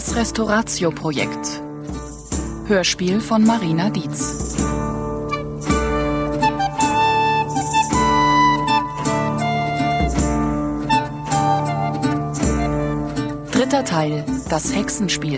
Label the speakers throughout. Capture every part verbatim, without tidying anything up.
Speaker 1: Das Restauratio-Projekt. Hörspiel von Marina Dietz. Dritter Teil, das Hexenspiel.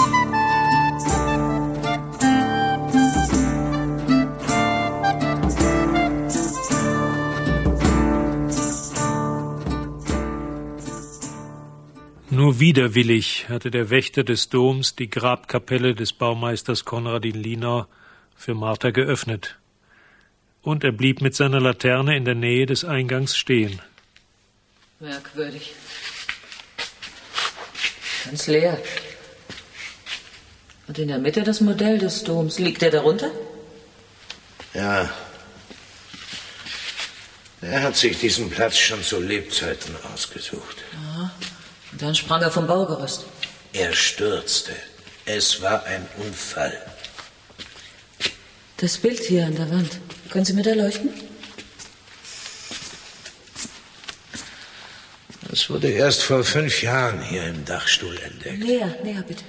Speaker 2: Nur widerwillig hatte der Wächter des Doms die Grabkapelle des Baumeisters Konradin Linau für Martha geöffnet. Und er blieb mit seiner Laterne in der Nähe des Eingangs stehen.
Speaker 3: Merkwürdig. Ganz leer. Und in der Mitte das Modell des Doms. Liegt er darunter?
Speaker 4: Ja. Er hat sich diesen Platz schon zu Lebzeiten ausgesucht.
Speaker 3: Ja. Und dann sprang er vom Baugerüst.
Speaker 4: Er stürzte. Es war ein Unfall.
Speaker 3: Das Bild hier an der Wand. Können Sie mir da leuchten?
Speaker 4: Es wurde erst vor fünf Jahren hier im Dachstuhl entdeckt.
Speaker 3: Näher, näher bitte.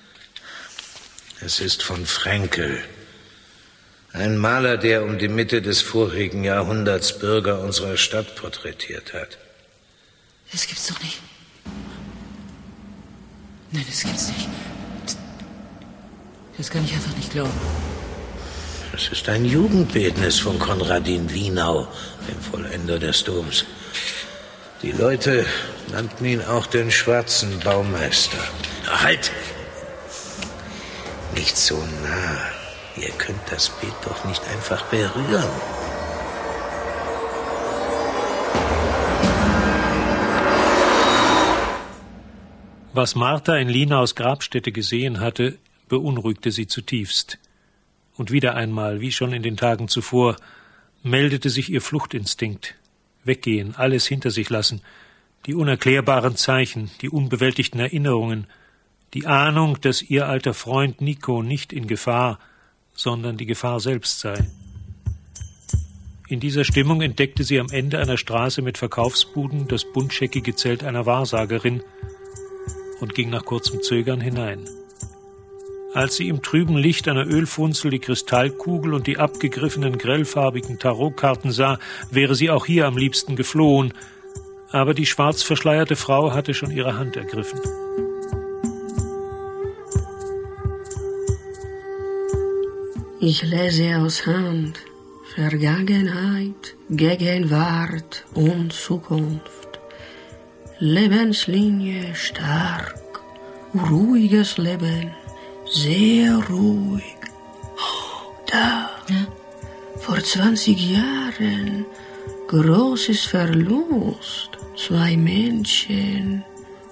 Speaker 4: Es ist von Frenkel. Ein Maler, der um die Mitte des vorigen Jahrhunderts Bürger unserer Stadt porträtiert hat.
Speaker 3: Das gibt's doch nicht. Nein, das gibt's nicht. Das kann ich einfach nicht glauben.
Speaker 4: Es ist ein Jugendbildnis von Konradin Linau, dem Vollender des Doms. Die Leute nannten ihn auch den schwarzen Baumeister. Halt! Nicht so nah. Ihr könnt das Bild doch nicht einfach berühren.
Speaker 2: Was Martha in Linaus Grabstätte gesehen hatte, beunruhigte sie zutiefst. Und wieder einmal, wie schon in den Tagen zuvor, meldete sich ihr Fluchtinstinkt. Weggehen, alles hinter sich lassen, die unerklärbaren Zeichen, die unbewältigten Erinnerungen, die Ahnung, dass ihr alter Freund Nico nicht in Gefahr, sondern die Gefahr selbst sei. In dieser Stimmung entdeckte sie am Ende einer Straße mit Verkaufsbuden das buntscheckige Zelt einer Wahrsagerin und ging nach kurzem Zögern hinein. Als sie im trüben Licht einer Ölfunzel die Kristallkugel und die abgegriffenen grellfarbigen Tarotkarten sah, wäre sie auch hier am liebsten geflohen, aber die schwarz verschleierte Frau hatte schon ihre Hand ergriffen.
Speaker 5: Ich lese aus Hand Vergangenheit, Gegenwart und Zukunft. Lebenslinie stark, ruhiges Leben, sehr ruhig. Oh, da, ja. Vor zwanzig Jahren, großes Verlust, zwei Menschen,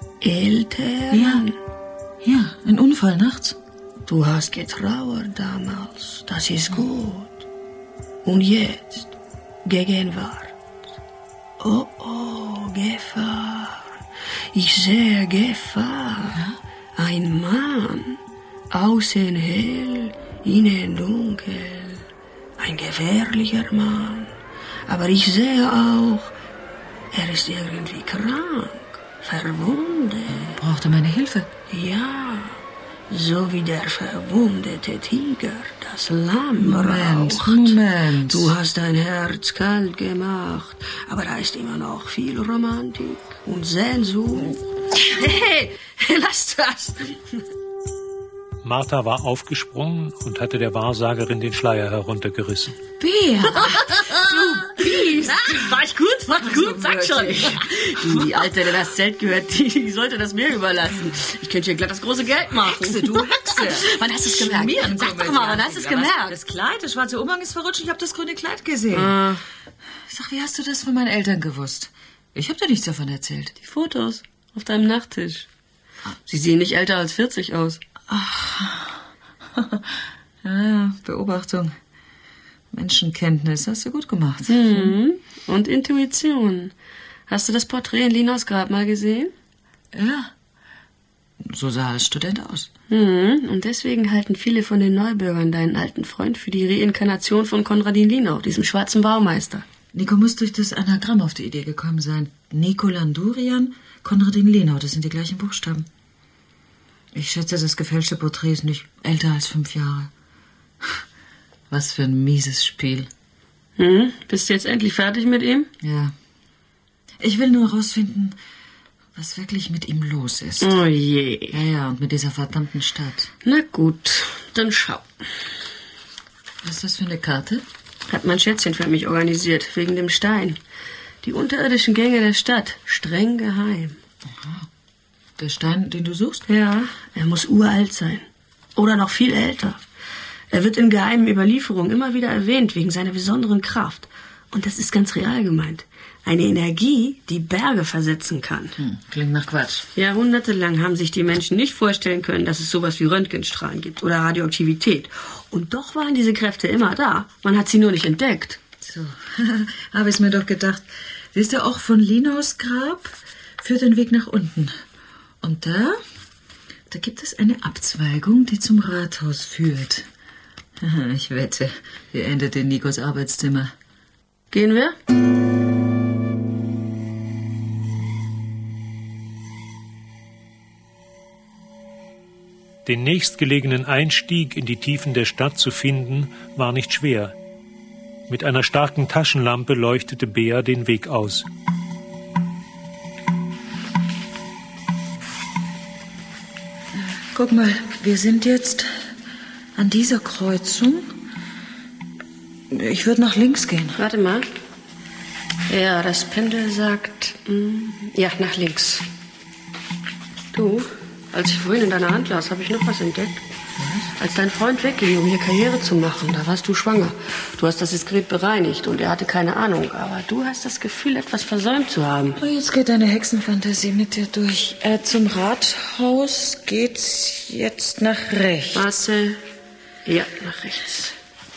Speaker 5: Eltern.
Speaker 3: Ja, ja, ein Unfall nachts.
Speaker 5: Du hast getrauert damals, das ist gut. Und jetzt, Gegenwart. Oh, oh, Gefahr. Ich sehe Gefahr. Ja? Ein Mann, außen hell, innen dunkel. Ein gefährlicher Mann. Aber ich sehe auch, er ist irgendwie krank, verwundet.
Speaker 3: Braucht er meine Hilfe?
Speaker 5: Ja, so wie der verwundete Tiger das Lamm
Speaker 3: Moment,
Speaker 5: braucht.
Speaker 3: Moment.
Speaker 5: Du hast dein Herz kalt gemacht, aber da ist immer noch viel Romantik und Sehnsucht. Hey, lass das!
Speaker 2: Martha war aufgesprungen und hatte der Wahrsagerin den Schleier heruntergerissen.
Speaker 3: Bär, du Biest!
Speaker 5: War ich gut? War ich gut? Sag schon. Du, die Alte, der das Zelt gehört, die, die sollte das mir überlassen. Ich könnte hier glatt das große Geld machen.
Speaker 3: Hexe, du Hexe!
Speaker 5: Wann hast du es gemerkt? Sag doch mal, wann hast du es gemerkt?
Speaker 3: Das Kleid, der schwarze Umhang ist verrutscht, ich habe das grüne Kleid gesehen.
Speaker 5: Ah.
Speaker 3: Sag, wie hast du das von meinen Eltern gewusst? Ich habe dir nichts davon erzählt.
Speaker 5: Die Fotos auf deinem Nachttisch. Sie sehen nicht älter als vierzig aus.
Speaker 3: Ach, ja, ja, Beobachtung. Menschenkenntnis, hast du gut gemacht.
Speaker 5: Mhm. Und Intuition. Hast du das Porträt in Linaus Grab mal gesehen?
Speaker 3: Ja, so sah er als Student aus.
Speaker 5: Mhm. Und deswegen halten viele von den Neubürgern deinen alten Freund für die Reinkarnation von Konradin Linau, diesem schwarzen Baumeister.
Speaker 3: Nico muss durch das Anagramm auf die Idee gekommen sein. Nico Landurian, Konradin Linau, das sind die gleichen Buchstaben. Ich schätze, das gefälschte Porträt ist nicht älter als fünf Jahre. Was für ein mieses Spiel.
Speaker 5: Hm? Bist du jetzt endlich fertig mit ihm?
Speaker 3: Ja. Ich will nur herausfinden, was wirklich mit ihm los ist.
Speaker 5: Oh je.
Speaker 3: Ja, ja, und mit dieser verdammten Stadt.
Speaker 5: Na gut, dann schau.
Speaker 3: Was ist das für eine Karte?
Speaker 5: Hat mein Schätzchen für mich organisiert, wegen dem Stein. Die unterirdischen Gänge der Stadt, streng geheim.
Speaker 3: Aha. Der Stein, den du suchst?
Speaker 5: Ja, er muss uralt sein. Oder noch viel älter. Er wird in geheimen Überlieferungen immer wieder erwähnt, wegen seiner besonderen Kraft. Und das ist ganz real gemeint. Eine Energie, die Berge versetzen kann.
Speaker 3: Hm, klingt nach Quatsch.
Speaker 5: Jahrhundertelang haben sich die Menschen nicht vorstellen können, dass es sowas wie Röntgenstrahlen gibt oder Radioaktivität. Und doch waren diese Kräfte immer da. Man hat sie nur nicht entdeckt.
Speaker 3: So, habe ich mir doch gedacht. Siehst du, auch von Linaus Grab führt ein Weg nach unten. Und da, da gibt es eine Abzweigung, die zum Rathaus führt. Ich wette, die endet in Nikos Arbeitszimmer.
Speaker 5: Gehen wir?
Speaker 2: Den nächstgelegenen Einstieg in die Tiefen der Stadt zu finden, war nicht schwer. Mit einer starken Taschenlampe leuchtete Bea den Weg aus.
Speaker 3: Guck mal, wir sind jetzt an dieser Kreuzung. Ich würde nach links gehen.
Speaker 5: Warte mal. Ja, das Pendel sagt... Mm, ja, nach links. Du, als ich vorhin in deiner Hand las, habe ich noch was entdeckt. Was? Als dein Freund wegging, um hier Karriere zu machen, da warst du schwanger. Du hast das diskret bereinigt und er hatte keine Ahnung. Aber du hast das Gefühl, etwas versäumt zu haben.
Speaker 3: Oh, jetzt geht deine Hexenfantasie mit dir durch. Äh, zum Rathaus geht's jetzt nach rechts.
Speaker 5: Warte. Ja, nach rechts.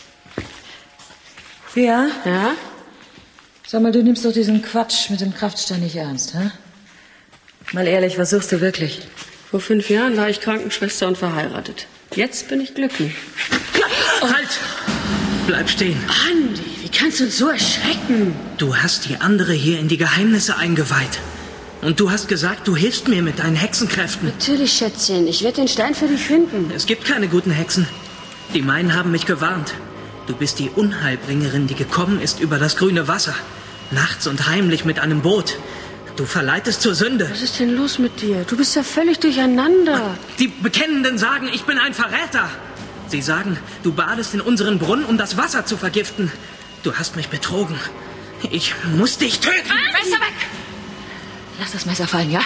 Speaker 3: Ja?
Speaker 5: Ja?
Speaker 3: Sag mal, du nimmst doch diesen Quatsch mit dem Kraftstein nicht ernst, hä? Mal ehrlich, was suchst du wirklich?
Speaker 5: Vor fünf Jahren war ich Krankenschwester und verheiratet. Jetzt bin ich glücklich.
Speaker 6: Halt! Bleib stehen.
Speaker 5: Andi, wie kannst du uns so erschrecken?
Speaker 6: Du hast die andere hier in die Geheimnisse eingeweiht. Und du hast gesagt, du hilfst mir mit deinen Hexenkräften.
Speaker 5: Natürlich, Schätzchen. Ich werde den Stein für dich finden.
Speaker 6: Es gibt keine guten Hexen. Die meinen haben mich gewarnt. Du bist die Unheilbringerin, die gekommen ist über das grüne Wasser. Nachts und heimlich mit einem Boot. Du verleitest zur Sünde.
Speaker 5: Was ist denn los mit dir? Du bist ja völlig durcheinander.
Speaker 6: Die Bekennenden sagen, ich bin ein Verräter. Sie sagen, du badest in unseren Brunnen, um das Wasser zu vergiften. Du hast mich betrogen. Ich muss dich töten.
Speaker 5: Ah, Messer weg!
Speaker 3: Lass das Messer fallen, ja?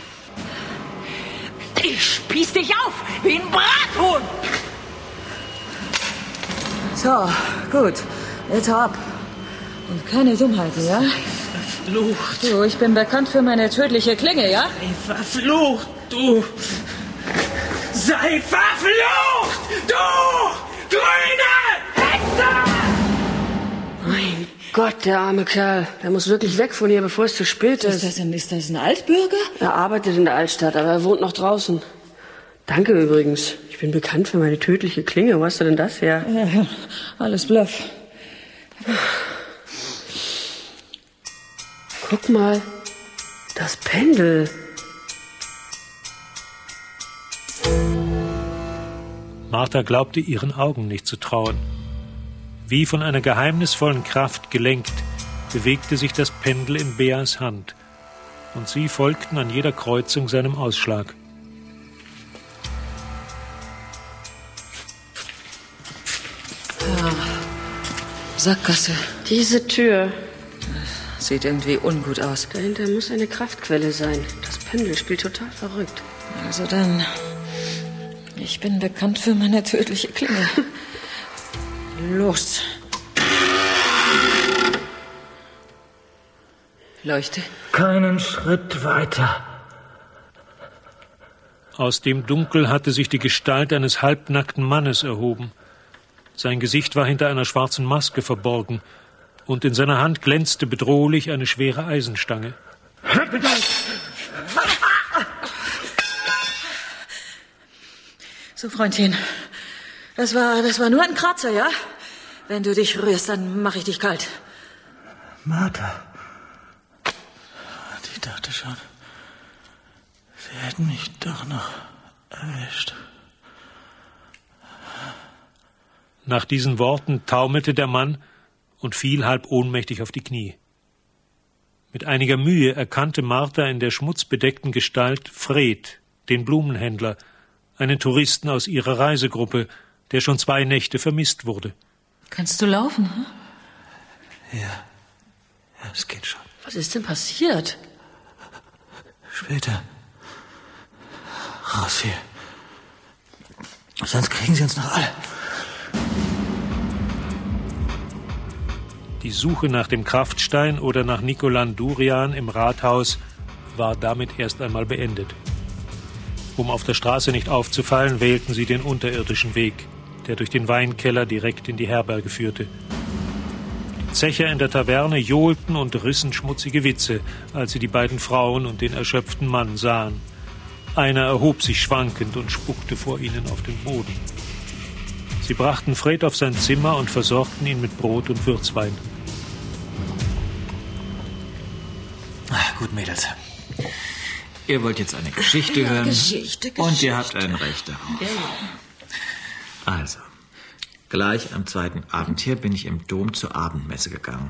Speaker 7: Ich spieß dich auf wie ein Brathuhn.
Speaker 3: So, gut. Jetzt hau ab. Und keine Dummheiten, ja?
Speaker 6: Verflucht.
Speaker 3: Du, ich bin bekannt für meine tödliche Klinge, ja?
Speaker 6: Sei verflucht, du. Sei verflucht, du grüne Hexe!
Speaker 5: Mein Gott, der arme Kerl. Der muss wirklich weg von hier, bevor es zu spät ist.
Speaker 3: Ist das ein, ist das ein Altbürger?
Speaker 5: Er arbeitet in der Altstadt, aber er wohnt noch draußen. Danke übrigens. Ich bin bekannt für meine tödliche Klinge. Wo hast du denn das her?
Speaker 3: Ja, alles Bluff.
Speaker 5: Guck mal, das Pendel.
Speaker 2: Martha glaubte ihren Augen nicht zu trauen. Wie von einer geheimnisvollen Kraft gelenkt, bewegte sich das Pendel in Beas Hand, und sie folgten an jeder Kreuzung seinem Ausschlag.
Speaker 3: Ja, Sackgasse.
Speaker 5: Diese Tür.
Speaker 3: Sieht irgendwie ungut aus.
Speaker 5: Dahinter muss eine Kraftquelle sein. Das Pendel spielt total verrückt.
Speaker 3: Also dann, ich bin bekannt für meine tödliche Klinge. Los. Leuchte.
Speaker 6: Keinen Schritt weiter.
Speaker 2: Aus dem Dunkel hatte sich die Gestalt eines halbnackten Mannes erhoben. Sein Gesicht war hinter einer schwarzen Maske verborgen, und in seiner Hand glänzte bedrohlich eine schwere Eisenstange.
Speaker 3: So, Freundchen, das war, das war nur ein Kratzer, ja? Wenn du dich rührst, dann mache ich dich kalt.
Speaker 6: Martha. Die dachte schon, sie hätten mich doch noch
Speaker 8: erwischt.
Speaker 2: Nach diesen Worten taumelte der Mann und fiel halb ohnmächtig auf die Knie. Mit einiger Mühe erkannte Martha in der schmutzbedeckten Gestalt Fred, den Blumenhändler, einen Touristen aus ihrer Reisegruppe, der schon zwei Nächte vermisst wurde.
Speaker 3: Kannst du laufen, hm?
Speaker 8: Ja, ja, es geht schon.
Speaker 5: Was ist denn passiert?
Speaker 8: Später. Raus hier. Sonst kriegen sie uns noch alle.
Speaker 2: Die Suche nach dem Kraftstein oder nach Nicolan Durian im Rathaus war damit erst einmal beendet. Um auf der Straße nicht aufzufallen, wählten sie den unterirdischen Weg, der durch den Weinkeller direkt in die Herberge führte. Die Zecher in der Taverne johlten und rissen schmutzige Witze, als sie die beiden Frauen und den erschöpften Mann sahen. Einer erhob sich schwankend und spuckte vor ihnen auf den Boden. Sie brachten Fred auf sein Zimmer und versorgten ihn mit Brot und Würzwein.
Speaker 8: Ach, gut, Mädels. Ihr wollt jetzt eine Geschichte ja, hören.
Speaker 3: Geschichte, Geschichte.
Speaker 8: Und ihr habt ein Recht darauf. Ja. Also, gleich am zweiten Abend hier bin ich im Dom zur Abendmesse gegangen.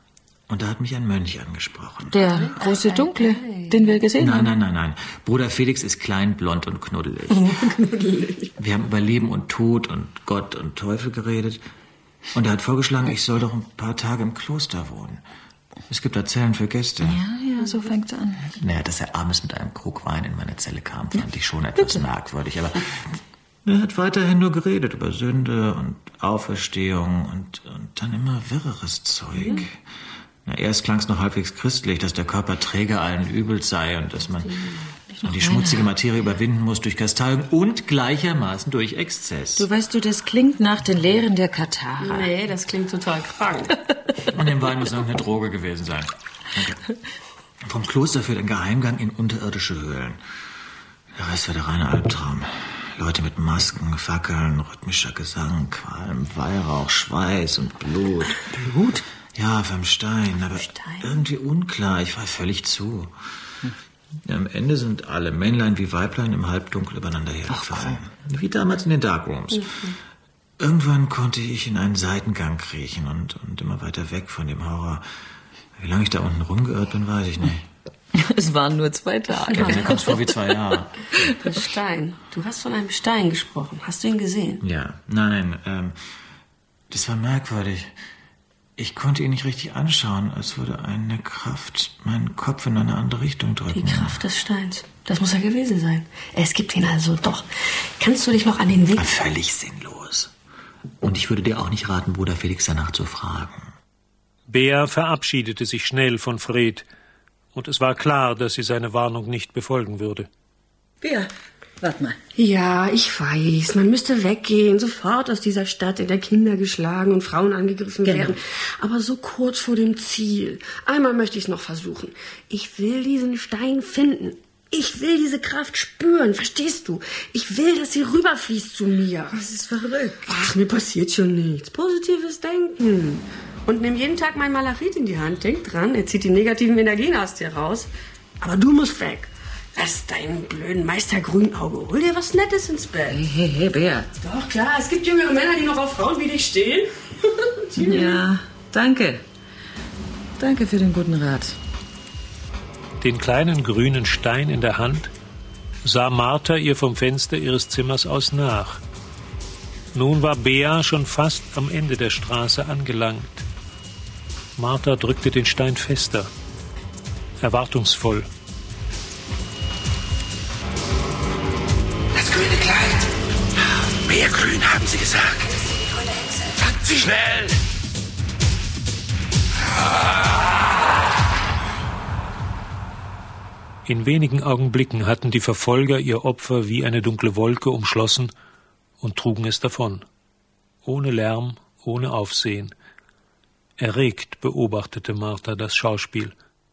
Speaker 8: Und da hat mich ein Mönch angesprochen.
Speaker 3: Der große Dunkle, den wir gesehen
Speaker 8: nein,
Speaker 3: haben?
Speaker 8: Nein, nein, nein, nein. Bruder Felix ist klein, blond und knuddelig.
Speaker 5: Knuddelig.
Speaker 8: Wir haben über Leben und Tod und Gott und Teufel geredet. Und er hat vorgeschlagen, ich soll doch ein paar Tage im Kloster wohnen. Es gibt da Zellen für Gäste.
Speaker 3: Ja, ja, so fängt's an.
Speaker 8: Naja, dass er abends mit einem Krug Wein in meine Zelle kam, fand ich schon etwas Bitte. merkwürdig. Aber er hat weiterhin nur geredet über Sünde und Auferstehung und, und dann immer wirreres Zeug. Mhm. Na, erst klang es noch halbwegs christlich, dass der Körper Träger allen Übels sei und dass man die, die schmutzige Materie überwinden muss durch Kasteiung und gleichermaßen durch Exzess.
Speaker 3: Du weißt du, das klingt nach den Lehren der Katharer.
Speaker 5: Nee, das klingt total krank.
Speaker 8: Und im Wein muss irgendeine Droge gewesen sein. Okay. Vom Kloster führt ein Geheimgang in unterirdische Höhlen. Der Rest war der reine Albtraum. Leute mit Masken, Fackeln, rhythmischer Gesang, Qualm, Weihrauch, Schweiß und Blut.
Speaker 3: Blut?
Speaker 8: Ja, vom Stein, aber
Speaker 5: Stein.
Speaker 8: irgendwie unklar. Ich war völlig zu. Hm. Ja, am Ende sind alle, Männlein wie Weiblein, im Halbdunkel übereinander hergefallen. Wie damals in den Darkrooms. Mhm. Irgendwann konnte ich in einen Seitengang kriechen und, und immer weiter weg von dem Horror. Wie lange ich da unten rumgeirrt bin, weiß ich nicht.
Speaker 3: Es waren nur zwei Tage.
Speaker 8: Ja, mir kommt's vor wie zwei Jahre.
Speaker 5: Der Stein. Du hast von einem Stein gesprochen. Hast du ihn gesehen?
Speaker 8: Ja, nein, ähm, das war merkwürdig. Ich konnte ihn nicht richtig anschauen, als würde eine Kraft meinen Kopf in eine andere Richtung drücken.
Speaker 5: Die Kraft des Steins. Das muss er gewesen sein. Es gibt ihn also doch. Kannst du dich noch an den Weg...
Speaker 8: Völlig sinnlos. Und ich würde dir auch nicht raten, Bruder Felix danach zu fragen.
Speaker 2: Bea verabschiedete sich schnell von Fred. Und es war klar, dass sie seine Warnung nicht befolgen würde.
Speaker 3: Bea, warte mal.
Speaker 5: Ja, ich weiß. Man müsste weggehen, sofort aus dieser Stadt, in der Kinder geschlagen und Frauen angegriffen
Speaker 3: genau.
Speaker 5: werden. Aber so kurz vor dem Ziel. Einmal möchte ich es noch versuchen. Ich will diesen Stein finden. Ich will diese Kraft spüren, verstehst du? Ich will, dass sie rüberfließt zu mir.
Speaker 3: Das ist verrückt.
Speaker 5: Ach, mir passiert schon nichts. Positives Denken. Und nimm jeden Tag mein Malachit in die Hand. Denk dran, er zieht die negativen Energien aus dir raus. Aber du musst weg. Lass deinen blöden Meister Grünauge. Hol dir was Nettes ins Bett.
Speaker 3: Hey, hey, hey, Bea.
Speaker 5: Doch, klar, es gibt jüngere Männer, die noch auf Frauen wie dich stehen.
Speaker 3: Ja, danke. Danke für den guten Rat.
Speaker 2: Den kleinen grünen Stein in der Hand sah Martha ihr vom Fenster ihres Zimmers aus nach. Nun war Bea schon fast am Ende der Straße angelangt. Martha drückte den Stein fester, erwartungsvoll.
Speaker 4: Das grüne Kleid. Mehr grün, haben Sie gesagt. Fangt Sie schnell!
Speaker 2: In wenigen Augenblicken hatten die Verfolger ihr Opfer wie eine dunkle Wolke umschlossen und trugen es davon. Ohne Lärm, ohne Aufsehen. Erregt beobachtete Martha das Schauspiel.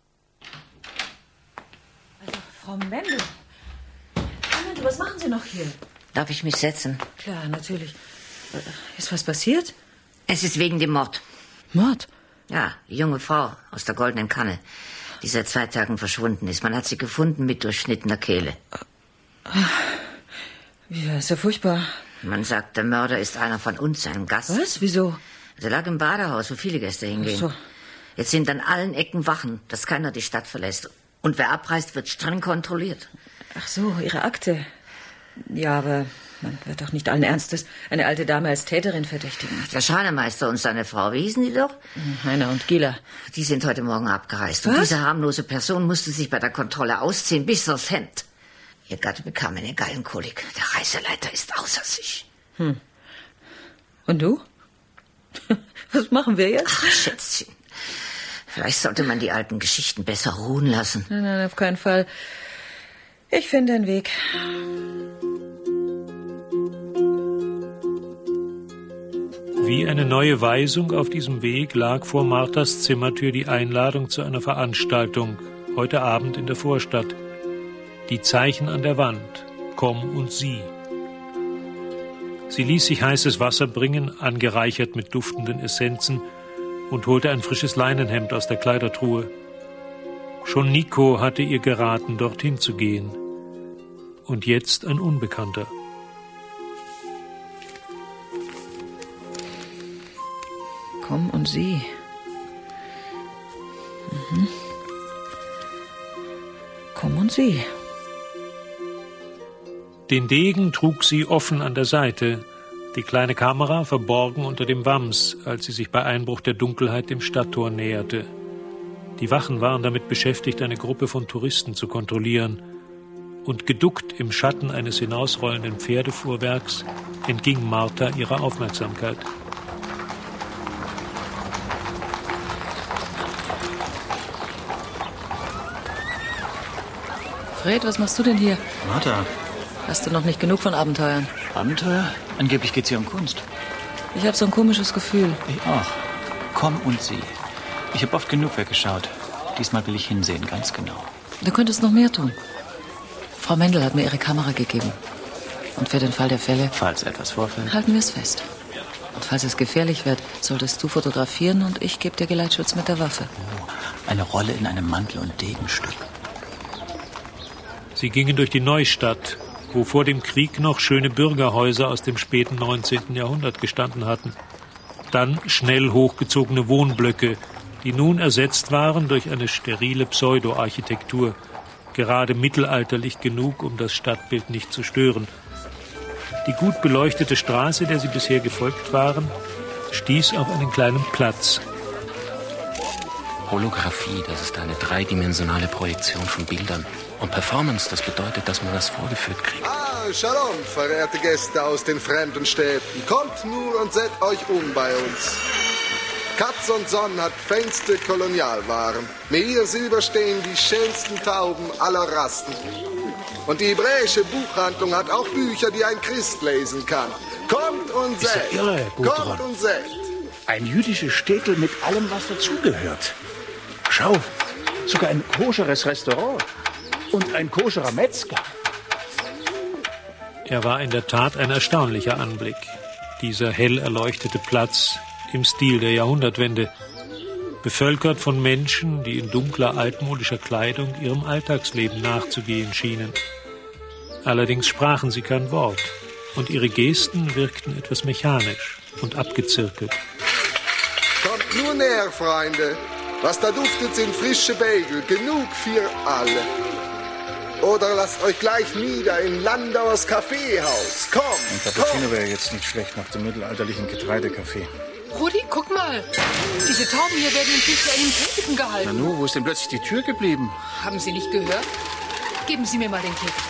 Speaker 3: Also, Frau Mendel. Frau Mendel, was machen Sie noch hier?
Speaker 9: Darf ich mich setzen?
Speaker 3: Klar, natürlich. Ist was passiert?
Speaker 9: Es ist wegen dem Mord.
Speaker 3: Mord?
Speaker 9: Ja, die junge Frau aus der Goldenen Kanne, die seit zwei Tagen verschwunden ist. Man hat sie gefunden mit durchschnittener Kehle.
Speaker 3: Ja, ist ja furchtbar.
Speaker 9: Man sagt, der Mörder ist einer von uns, ein Gast.
Speaker 3: Was? Wieso?
Speaker 9: Der lag im Badehaus, wo viele Gäste hingehen.
Speaker 3: Ach so.
Speaker 9: Jetzt sind an allen Ecken Wachen, dass keiner die Stadt verlässt. Und wer abreist, wird streng kontrolliert.
Speaker 3: Ach so, Ihre Akte. Ja, aber man wird doch nicht allen Ernstes eine alte Dame als Täterin verdächtigen.
Speaker 9: Der Schreinermeister und seine Frau, wie hießen die doch?
Speaker 3: Heiner und Gieler.
Speaker 9: Die sind heute Morgen abgereist.
Speaker 3: Was?
Speaker 9: Und diese harmlose Person musste sich bei der Kontrolle ausziehen bis aufs Hemd. Ihr Gatte bekam eine Gallenkolik. Der Reiseleiter ist außer sich.
Speaker 3: Hm. Und du? Was machen wir jetzt?
Speaker 9: Ach, Schätzchen. Vielleicht sollte man die alten Geschichten besser ruhen lassen.
Speaker 3: Nein, nein, auf keinen Fall. Ich finde einen Weg.
Speaker 2: Wie eine neue Weisung auf diesem Weg lag vor Marthas Zimmertür die Einladung zu einer Veranstaltung, heute Abend in der Vorstadt. Die Zeichen an der Wand, komm und sieh. Sie ließ sich heißes Wasser bringen, angereichert mit duftenden Essenzen, und holte ein frisches Leinenhemd aus der Kleidertruhe. Schon Nico hatte ihr geraten, dorthin zu gehen. Und jetzt ein Unbekannter.
Speaker 3: Komm und sieh. Mhm. Komm und sieh.
Speaker 2: Den Degen trug sie offen an der Seite, die kleine Kamera verborgen unter dem Wams, als sie sich bei Einbruch der Dunkelheit dem Stadttor näherte. Die Wachen waren damit beschäftigt, eine Gruppe von Touristen zu kontrollieren. Und geduckt im Schatten eines hinausrollenden Pferdefuhrwerks entging Martha ihrer Aufmerksamkeit.
Speaker 3: Fred, was machst du denn hier?
Speaker 8: Martha.
Speaker 3: Hast du noch nicht genug von Abenteuern?
Speaker 8: Abenteuer? Angeblich geht's hier um Kunst.
Speaker 3: Ich habe so ein komisches Gefühl.
Speaker 8: Ich auch. Komm und sieh. Ich habe oft genug weggeschaut. Diesmal will ich hinsehen, ganz genau.
Speaker 3: Du könntest noch mehr tun. Frau Mendel hat mir ihre Kamera gegeben. Und für den Fall der Fälle...
Speaker 8: Falls etwas vorfällt.
Speaker 3: Halten wir es fest. Und falls es gefährlich wird, solltest du fotografieren und ich gebe dir Geleitschutz mit der Waffe.
Speaker 8: Oh, eine Rolle in einem Mantel- und Degenstück.
Speaker 2: Sie gingen durch die Neustadt, wo vor dem Krieg noch schöne Bürgerhäuser aus dem späten neunzehnten Jahrhundert gestanden hatten. Dann schnell hochgezogene Wohnblöcke, die nun ersetzt waren durch eine sterile Pseudo-Architektur, gerade mittelalterlich genug, um das Stadtbild nicht zu stören. Die gut beleuchtete Straße, der sie bisher gefolgt waren, stieß auf einen kleinen Platz.
Speaker 10: Holographie, das ist eine dreidimensionale Projektion von Bildern. Und Performance, das bedeutet, dass man das vorgeführt kriegt.
Speaker 11: Ah, Shalom, verehrte Gäste aus den fremden Städten. Kommt nur und seht euch um bei uns. Katz und Sonn hat feinste Kolonialwaren. Mir Silber stehen die schönsten Tauben aller Rassen. Und die hebräische Buchhandlung hat auch Bücher, die ein Christ lesen kann. Kommt und seht.
Speaker 4: Ist ja irre,
Speaker 11: Kommt und seht.
Speaker 4: Ein jüdisches Städtel mit allem, was dazugehört. Schau, sogar ein koscheres Restaurant. Und ein koscherer Metzger.
Speaker 2: Er war in der Tat ein erstaunlicher Anblick. Dieser hell erleuchtete Platz im Stil der Jahrhundertwende, bevölkert von Menschen, die in dunkler, altmodischer Kleidung ihrem Alltagsleben nachzugehen schienen. Allerdings sprachen sie kein Wort und ihre Gesten wirkten etwas mechanisch und abgezirkelt.
Speaker 11: Kommt nur näher, Freunde. Was da duftet, sind frische Bagel. Genug für alle. Oder lasst euch gleich nieder in Landauers Kaffeehaus. Komm,
Speaker 12: Ein Cappuccino wäre jetzt nicht schlecht nach dem mittelalterlichen Getreidekaffee.
Speaker 7: Rudi, guck mal. Diese Tauben hier werden in viel zu engen Käfigen gehalten.
Speaker 12: Nanu, wo ist denn plötzlich die Tür geblieben?
Speaker 7: Haben Sie nicht gehört? Geben Sie mir mal den Käfig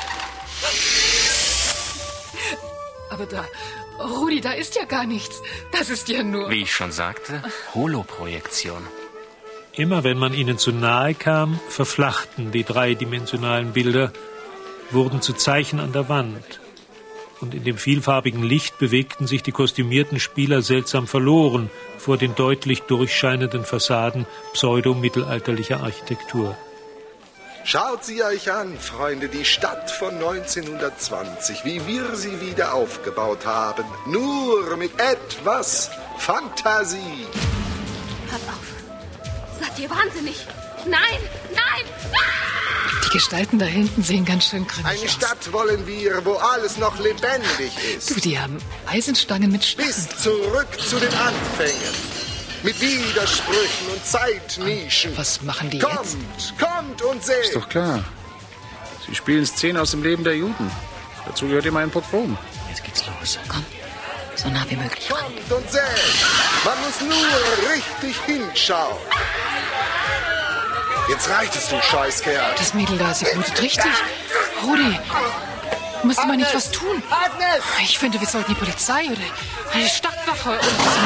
Speaker 7: da. Aber da... Rudi, da ist ja gar nichts. Das ist ja nur...
Speaker 10: Wie ich schon sagte, Holoprojektion.
Speaker 2: Immer wenn man ihnen zu nahe kam, verflachten die dreidimensionalen Bilder, wurden zu Zeichen an der Wand. Und in dem vielfarbigen Licht bewegten sich die kostümierten Spieler seltsam verloren vor den deutlich durchscheinenden Fassaden pseudo-mittelalterlicher Architektur.
Speaker 11: Schaut sie euch an, Freunde, die Stadt von neunzehnhundertzwanzig, wie wir sie wieder aufgebaut haben. Nur mit etwas Fantasie.
Speaker 13: Hört auf. Seid ihr wahnsinnig? Nein, nein! Ah!
Speaker 7: Gestalten da hinten sehen ganz schön grimmig
Speaker 11: Eine
Speaker 7: aus.
Speaker 11: Stadt wollen wir, wo alles noch lebendig ist.
Speaker 7: Du, die haben Eisenstangen mit Stacheln.
Speaker 11: Bis zurück zu den Anfängen. Mit Widersprüchen und Zeitnischen.
Speaker 7: Was machen die
Speaker 11: kommt,
Speaker 7: jetzt?
Speaker 11: Kommt, kommt und seht.
Speaker 12: Ist doch klar. Sie spielen Szenen aus dem Leben der Juden. Dazu gehört immer ein Pogrom.
Speaker 7: Jetzt geht's los.
Speaker 9: Komm, so nah wie möglich.
Speaker 11: Kommt und seht. Man muss nur richtig hinschauen. Jetzt reicht es, du Scheißkerl.
Speaker 7: Das Mädel da, sie blutet richtig. Rudi, musst du mal nicht was tun?
Speaker 11: Agnes!
Speaker 7: Ich finde, wir sollten die Polizei oder die Stadtwache und was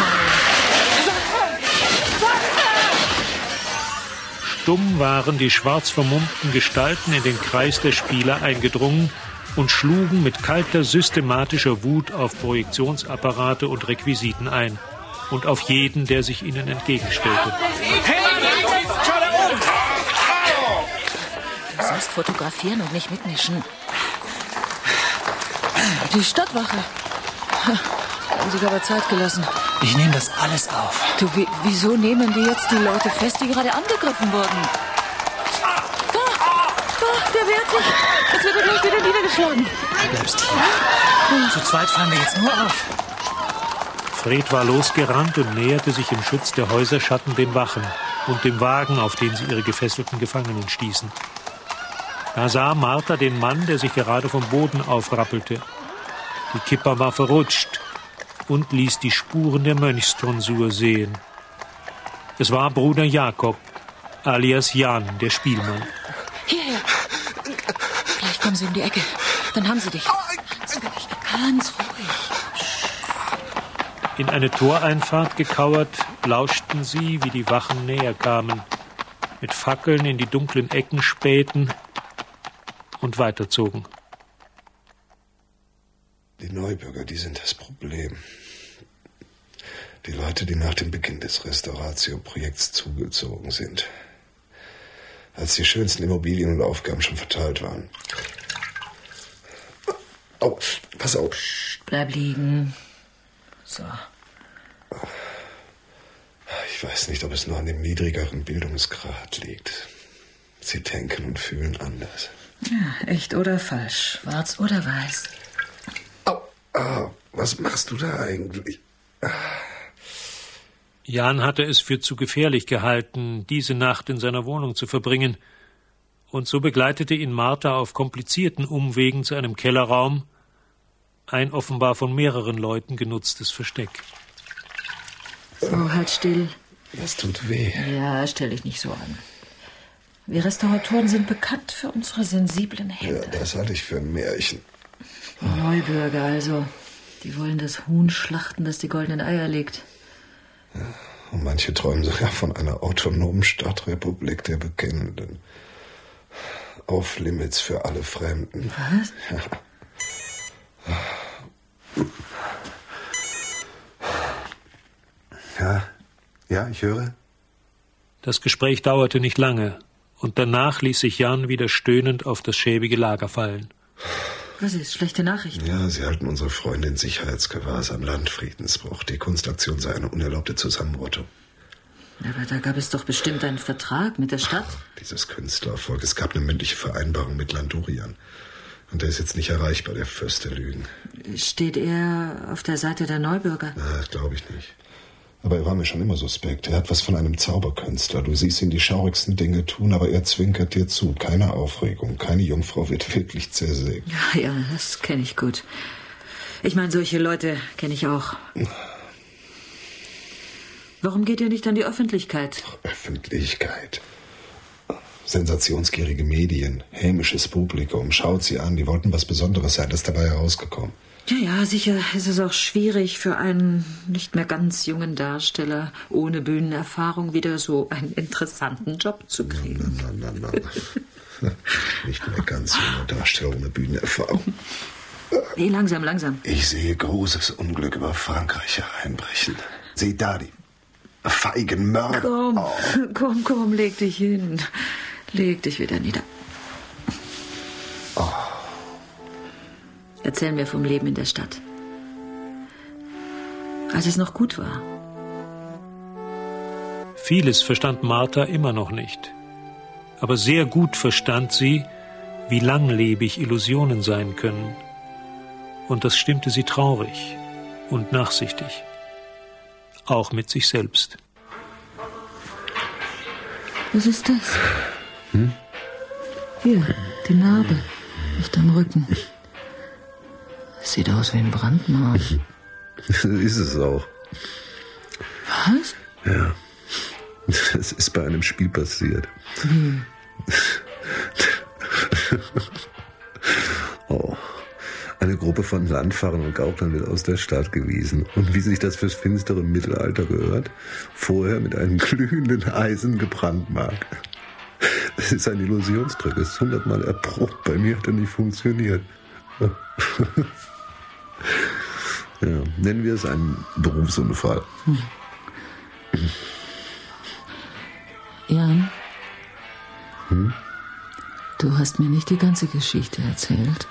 Speaker 2: Stumm waren die schwarz vermummten Gestalten in den Kreis der Spieler eingedrungen und schlugen mit kalter, systematischer Wut auf Projektionsapparate und Requisiten ein. Und auf jeden, der sich ihnen entgegenstellte.
Speaker 3: Du sollst fotografieren und nicht mitmischen. Die Stadtwache. Haben sich aber Zeit gelassen.
Speaker 8: Ich nehme das alles auf.
Speaker 3: Du, wie, wieso nehmen die jetzt die Leute fest, die gerade angegriffen wurden? Da, da, der wehrt sich. Jetzt wird er gleich wieder niedergeschlagen.
Speaker 8: Du bleibst hier. Zu zweit fahren wir jetzt nur auf.
Speaker 2: Fred war losgerannt und näherte sich im Schutz der Häuserschatten den Wachen und dem Wagen, auf den sie ihre gefesselten Gefangenen stießen. Da sah Martha den Mann, der sich gerade vom Boden aufrappelte. Die Kippa war verrutscht und ließ die Spuren der Mönchstonsur sehen. Es war Bruder Jakob, alias Jan, der Spielmann.
Speaker 3: Hierher. Gleich kommen sie um die Ecke. Dann haben sie dich. Ganz ruhig.
Speaker 2: In eine Toreinfahrt gekauert, lauschten sie, wie die Wachen näher kamen, mit Fackeln in die dunklen Ecken spähten und weiterzogen.
Speaker 13: Die Neubürger, die sind das Problem. Die Leute, die nach dem Beginn des Restauratio-Projekts zugezogen sind. Als die schönsten Immobilien und Aufgaben schon verteilt waren. Au, pass auf.
Speaker 3: Bleib liegen. So.
Speaker 13: Ich weiß nicht, ob es nur an dem niedrigeren Bildungsgrad liegt. Sie denken und fühlen anders.
Speaker 3: Ja, echt oder falsch, schwarz oder weiß.
Speaker 13: Au, ah, was machst du da eigentlich? Ah.
Speaker 2: Jan hatte es für zu gefährlich gehalten, diese Nacht in seiner Wohnung zu verbringen, und so begleitete ihn Martha auf komplizierten Umwegen zu einem Kellerraum, ein offenbar von mehreren Leuten genutztes Versteck.
Speaker 3: So, halt still.
Speaker 13: Das tut weh.
Speaker 3: Ja, stell dich nicht so an. Wir Restauratoren sind bekannt für unsere sensiblen Hände.
Speaker 13: Ja, das halte ich für ein Märchen.
Speaker 3: Die Neubürger also. Die wollen das Huhn schlachten, das die goldenen Eier legt.
Speaker 13: Ja, und manche träumen sogar von einer autonomen Stadtrepublik der Bekennenden. Auf Limits für alle Fremden.
Speaker 3: Was?
Speaker 13: Ja. Ja, ja, ich höre.
Speaker 2: Das Gespräch dauerte nicht lange, und danach ließ sich Jan wieder stöhnend auf das schäbige Lager fallen.
Speaker 3: Was ist? Schlechte Nachrichten?
Speaker 13: Ja, sie halten unsere Freunde in Sicherheitsgewahrsam. Landfriedensbruch. Die Kunstaktion sei eine unerlaubte Zusammenrottung.
Speaker 3: Aber da gab es doch bestimmt einen Vertrag mit der Stadt.
Speaker 13: Ach, dieses Künstlervolk. Es gab eine mündliche Vereinbarung mit Landurian. Und der ist jetzt nicht erreichbar, der Fürst der Lügen.
Speaker 3: Steht er auf der Seite der Neubürger?
Speaker 13: Na, glaube ich nicht. Aber er war mir schon immer suspekt. Er hat was von einem Zauberkünstler. Du siehst ihn die schaurigsten Dinge tun, aber er zwinkert dir zu. Keine Aufregung. Keine Jungfrau wird wirklich zersägt.
Speaker 3: Ja, ja, das kenne ich gut. Ich meine, solche Leute kenne ich auch. Warum geht ihr nicht an die Öffentlichkeit?
Speaker 13: Ach, Öffentlichkeit. Sensationsgierige Medien, hämisches Publikum. Schaut sie an, die wollten was Besonderes sein. Das ist dabei herausgekommen.
Speaker 3: Ja, ja, sicher ist es auch schwierig für einen nicht mehr ganz jungen Darsteller ohne Bühnenerfahrung wieder so einen interessanten Job zu kriegen.
Speaker 13: Na, na, na, na, na. Nicht mehr ganz junger Darsteller ohne Bühnenerfahrung.
Speaker 3: Nee, langsam, langsam.
Speaker 13: Ich sehe großes Unglück über Frankreich hereinbrechen. Sieh da die feigen Mörder.
Speaker 3: Komm,
Speaker 13: oh.
Speaker 3: komm, komm, leg dich hin. Leg dich wieder nieder.
Speaker 13: Oh.
Speaker 3: Erzähl mir vom Leben in der Stadt. Als es noch gut war.
Speaker 2: Vieles verstand Martha immer noch nicht. Aber sehr gut verstand sie, wie langlebig Illusionen sein können. Und das stimmte sie traurig und nachsichtig, auch mit sich selbst.
Speaker 3: Was ist das?
Speaker 13: Hm?
Speaker 3: Hier, die Narbe auf deinem Rücken. Sieht aus wie ein Brandmal.
Speaker 13: Ist es auch.
Speaker 3: Was?
Speaker 13: Ja. Das ist bei einem Spiel passiert.
Speaker 3: Wie?
Speaker 13: Oh. Eine Gruppe von Landfahrern und Gauklern wird aus der Stadt gewiesen. Und wie sich das fürs finstere Mittelalter gehört, vorher mit einem glühenden Eisen gebrandmarkt. Es ist ein Illusionstrick, es ist hundertmal erprobt. Bei mir hat er nicht funktioniert. Ja, nennen wir es einen Berufsunfall.
Speaker 3: Hm. Jan?
Speaker 13: Hm?
Speaker 3: Du hast mir nicht die ganze Geschichte erzählt.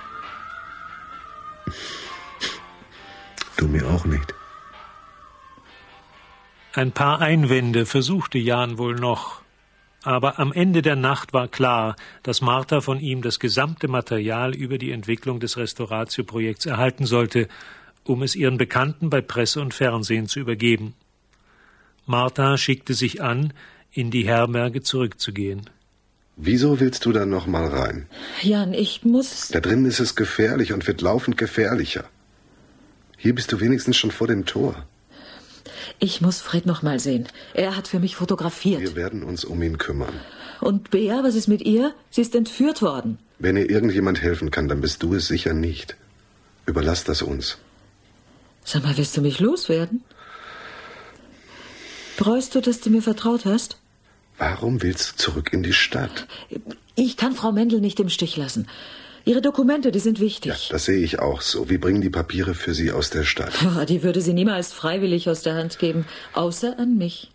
Speaker 13: Du mir auch nicht.
Speaker 2: Ein paar Einwände versuchte Jan wohl noch, aber am Ende der Nacht war klar, dass Martha von ihm das gesamte Material über die Entwicklung des Restauratio-Projekts erhalten sollte, um es ihren Bekannten bei Presse und Fernsehen zu übergeben. Martha schickte sich an, in die Herberge zurückzugehen.
Speaker 13: Wieso willst du da noch mal rein?
Speaker 3: Jan, ich muss...
Speaker 13: Da drin ist es gefährlich und wird laufend gefährlicher. Hier bist du wenigstens schon vor dem Tor.
Speaker 3: Ich muss Fred noch mal sehen. Er hat für mich fotografiert.
Speaker 13: Wir werden uns um ihn kümmern.
Speaker 3: Und Bea, was ist mit ihr? Sie ist entführt worden.
Speaker 13: Wenn ihr irgendjemand helfen kann, dann bist du es sicher nicht. Überlass das uns.
Speaker 3: Sag mal, willst du mich loswerden? Bereust du, dass du mir vertraut hast?
Speaker 13: Warum willst du zurück in die Stadt?
Speaker 3: Ich kann Frau Mendel nicht im Stich lassen. Ihre Dokumente, die sind wichtig.
Speaker 13: Ja, das sehe ich auch so. Wir bringen die Papiere für Sie aus der Stadt.
Speaker 3: Oh, die würde sie niemals freiwillig aus der Hand geben, außer an mich.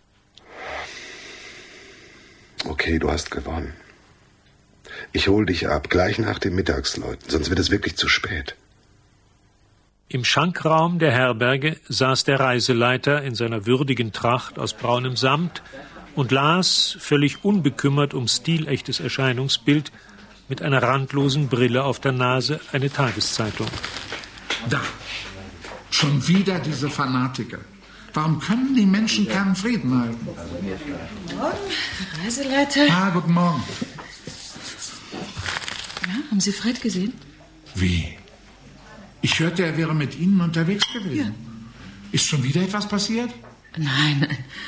Speaker 13: Okay, du hast gewonnen. Ich hol dich ab, gleich nach dem Mittagsläuten, sonst wird es wirklich zu spät.
Speaker 2: Im Schankraum der Herberge saß der Reiseleiter in seiner würdigen Tracht aus braunem Samt und las, völlig unbekümmert um stilechtes Erscheinungsbild, mit einer randlosen Brille auf der Nase eine Tageszeitung.
Speaker 14: Da, schon wieder diese Fanatiker. Warum können die Menschen keinen Frieden halten?
Speaker 3: Guten Morgen, Reiseleiter.
Speaker 14: Ah, guten Morgen.
Speaker 3: Ja, haben Sie Fred gesehen?
Speaker 14: Wie? Ich hörte, er wäre mit Ihnen unterwegs gewesen. Ja. Ist schon wieder etwas passiert?
Speaker 3: Nein.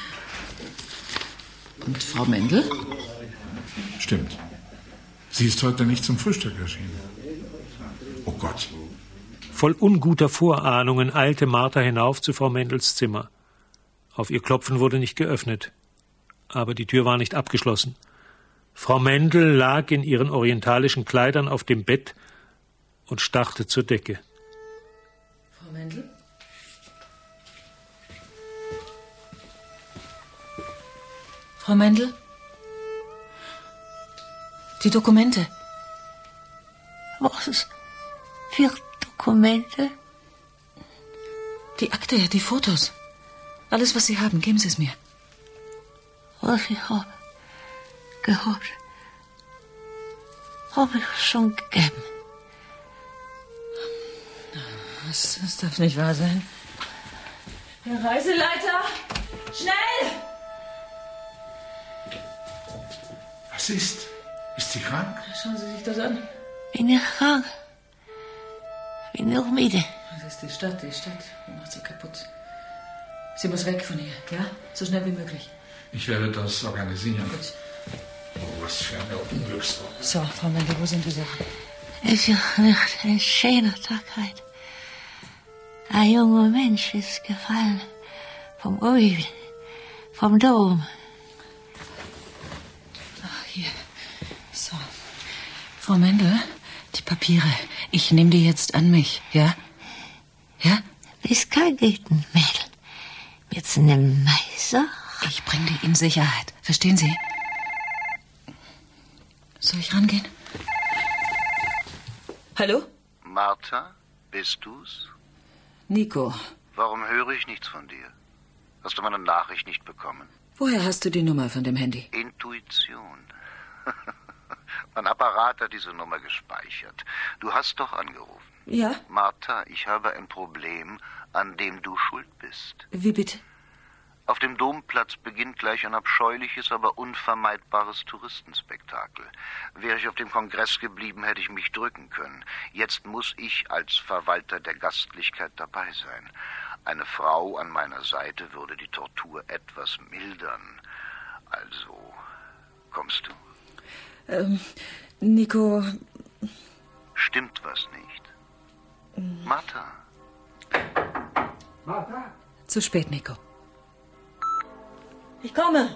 Speaker 3: Und Frau Mendel?
Speaker 14: Stimmt. Sie ist heute nicht zum Frühstück erschienen. Oh Gott.
Speaker 2: Voll unguter Vorahnungen eilte Martha hinauf zu Frau Mendels Zimmer. Auf ihr Klopfen wurde nicht geöffnet. Aber die Tür war nicht abgeschlossen. Frau Mendel lag in ihren orientalischen Kleidern auf dem Bett und starrte zur Decke.
Speaker 3: Frau Mendel? Frau Mendel? Die Dokumente.
Speaker 9: Was für Dokumente?
Speaker 3: Die Akte, die Fotos. Alles, was Sie haben, geben Sie es mir.
Speaker 9: Was ich habe gehabt, habe ich schon gegeben.
Speaker 3: Das, das darf nicht wahr sein. Herr Reiseleiter, schnell!
Speaker 14: Was ist? Ist sie krank?
Speaker 3: Schauen Sie sich das an.
Speaker 9: Bin ich krank? Bin nur müde.
Speaker 3: Das ist die Stadt, die Stadt. Die macht sie kaputt. Sie muss weg von hier, ja? So schnell wie möglich.
Speaker 14: Ich werde das organisieren. Gut. Oh, was für eine Unglückswoche.
Speaker 3: So, Frau Mendel, wo sind die Sachen?
Speaker 9: Es ist nicht ein schöner Tag heute. Ein junger Mensch ist gefallen. Vom Oben, vom Dom.
Speaker 3: Ach, hier. So. Frau Mendel, die Papiere. Ich nehme die jetzt an mich, ja? Ja?
Speaker 9: Bis kein guten Mädel. Jetzt nimm Meiser.
Speaker 3: Ich bring die in Sicherheit. Verstehen Sie? Soll ich rangehen? Hallo?
Speaker 15: Martha, bist du's?
Speaker 3: Nico.
Speaker 15: Warum höre ich nichts von dir? Hast du meine Nachricht nicht bekommen?
Speaker 3: Woher hast du die Nummer von dem Handy?
Speaker 15: Intuition. Mein Apparat hat diese Nummer gespeichert. Du hast doch angerufen.
Speaker 3: Ja?
Speaker 15: Martha, ich habe ein Problem, an dem du schuld bist.
Speaker 3: Wie bitte?
Speaker 15: Auf dem Domplatz beginnt gleich ein abscheuliches, aber unvermeidbares Touristenspektakel. Wäre ich auf dem Kongress geblieben, hätte ich mich drücken können. Jetzt muss ich als Verwalter der Gastlichkeit dabei sein. Eine Frau an meiner Seite würde die Tortur etwas mildern. Also, kommst du?
Speaker 3: Ähm, Nico...
Speaker 15: Stimmt was nicht? Mhm. Martha?
Speaker 3: Martha? Zu spät, Nico. Ich komme.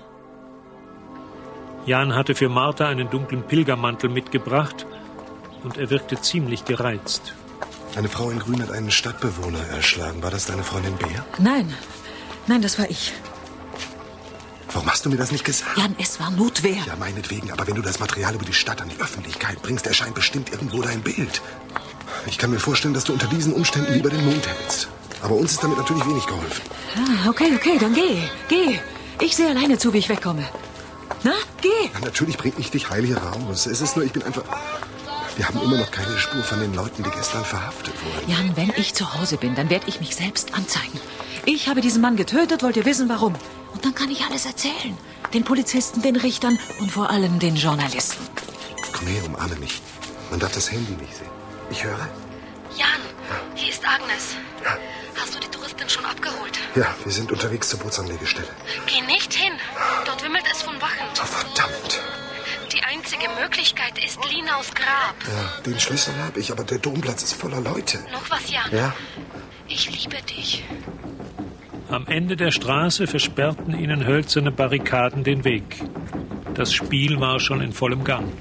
Speaker 2: Jan hatte für Martha einen dunklen Pilgermantel mitgebracht und er wirkte ziemlich gereizt.
Speaker 13: Eine Frau in Grün hat einen Stadtbewohner erschlagen. War das deine Freundin Bea?
Speaker 3: Nein, nein, das war ich.
Speaker 13: Warum hast du mir das nicht gesagt?
Speaker 3: Jan, es war Notwehr.
Speaker 13: Ja, meinetwegen, aber wenn du das Material über die Stadt an die Öffentlichkeit bringst, erscheint bestimmt irgendwo dein Bild. Ich kann mir vorstellen, dass du unter diesen Umständen lieber den Mund hältst. Aber uns ist damit natürlich wenig geholfen.
Speaker 3: Ah, okay, okay, dann geh, geh. Ich sehe alleine zu, wie ich wegkomme. Na, geh.
Speaker 13: Ja, natürlich bringt mich dich heil hier raus. Es ist nur, ich bin einfach... Wir haben immer noch keine Spur von den Leuten, die gestern verhaftet wurden.
Speaker 3: Jan, wenn ich zu Hause bin, dann werde ich mich selbst anzeigen. Ich habe diesen Mann getötet, wollt ihr wissen, warum? Und dann kann ich alles erzählen. Den Polizisten, den Richtern und vor allem den Journalisten.
Speaker 13: Komm her, umarme mich. Man darf das Handy nicht sehen. Ich höre.
Speaker 16: Jan, hier ist Agnes. Ja. Hast du die Touristin schon abgeholt?
Speaker 13: Ja, wir sind unterwegs zur Bootsanlegestelle.
Speaker 16: Geh nicht hin. Dort wimmelt es von Wachen.
Speaker 13: Oh, verdammt.
Speaker 16: Die einzige Möglichkeit ist Linaus Grab.
Speaker 13: Ja, den Schlüssel habe ich, aber der Domplatz ist voller Leute.
Speaker 16: Noch was, Jan?
Speaker 13: Ja?
Speaker 16: Ich liebe dich.
Speaker 2: Am Ende der Straße versperrten ihnen hölzerne Barrikaden den Weg. Das Spiel war schon in vollem Gang.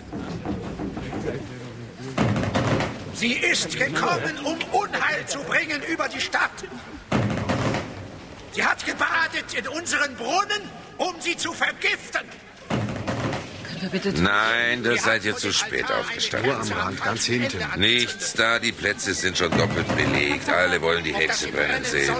Speaker 17: Sie ist gekommen, um Unheil zu bringen über die Stadt. Sie hat gebadet in unseren Brunnen, um sie zu vergiften.
Speaker 3: Können wir bitte...
Speaker 18: Nein, da seid ihr zu spät aufgestanden.
Speaker 13: Nur am Rand, ganz hinten.
Speaker 18: Nichts da, die Plätze sind schon doppelt belegt. Alle wollen die Hexe brennen sehen.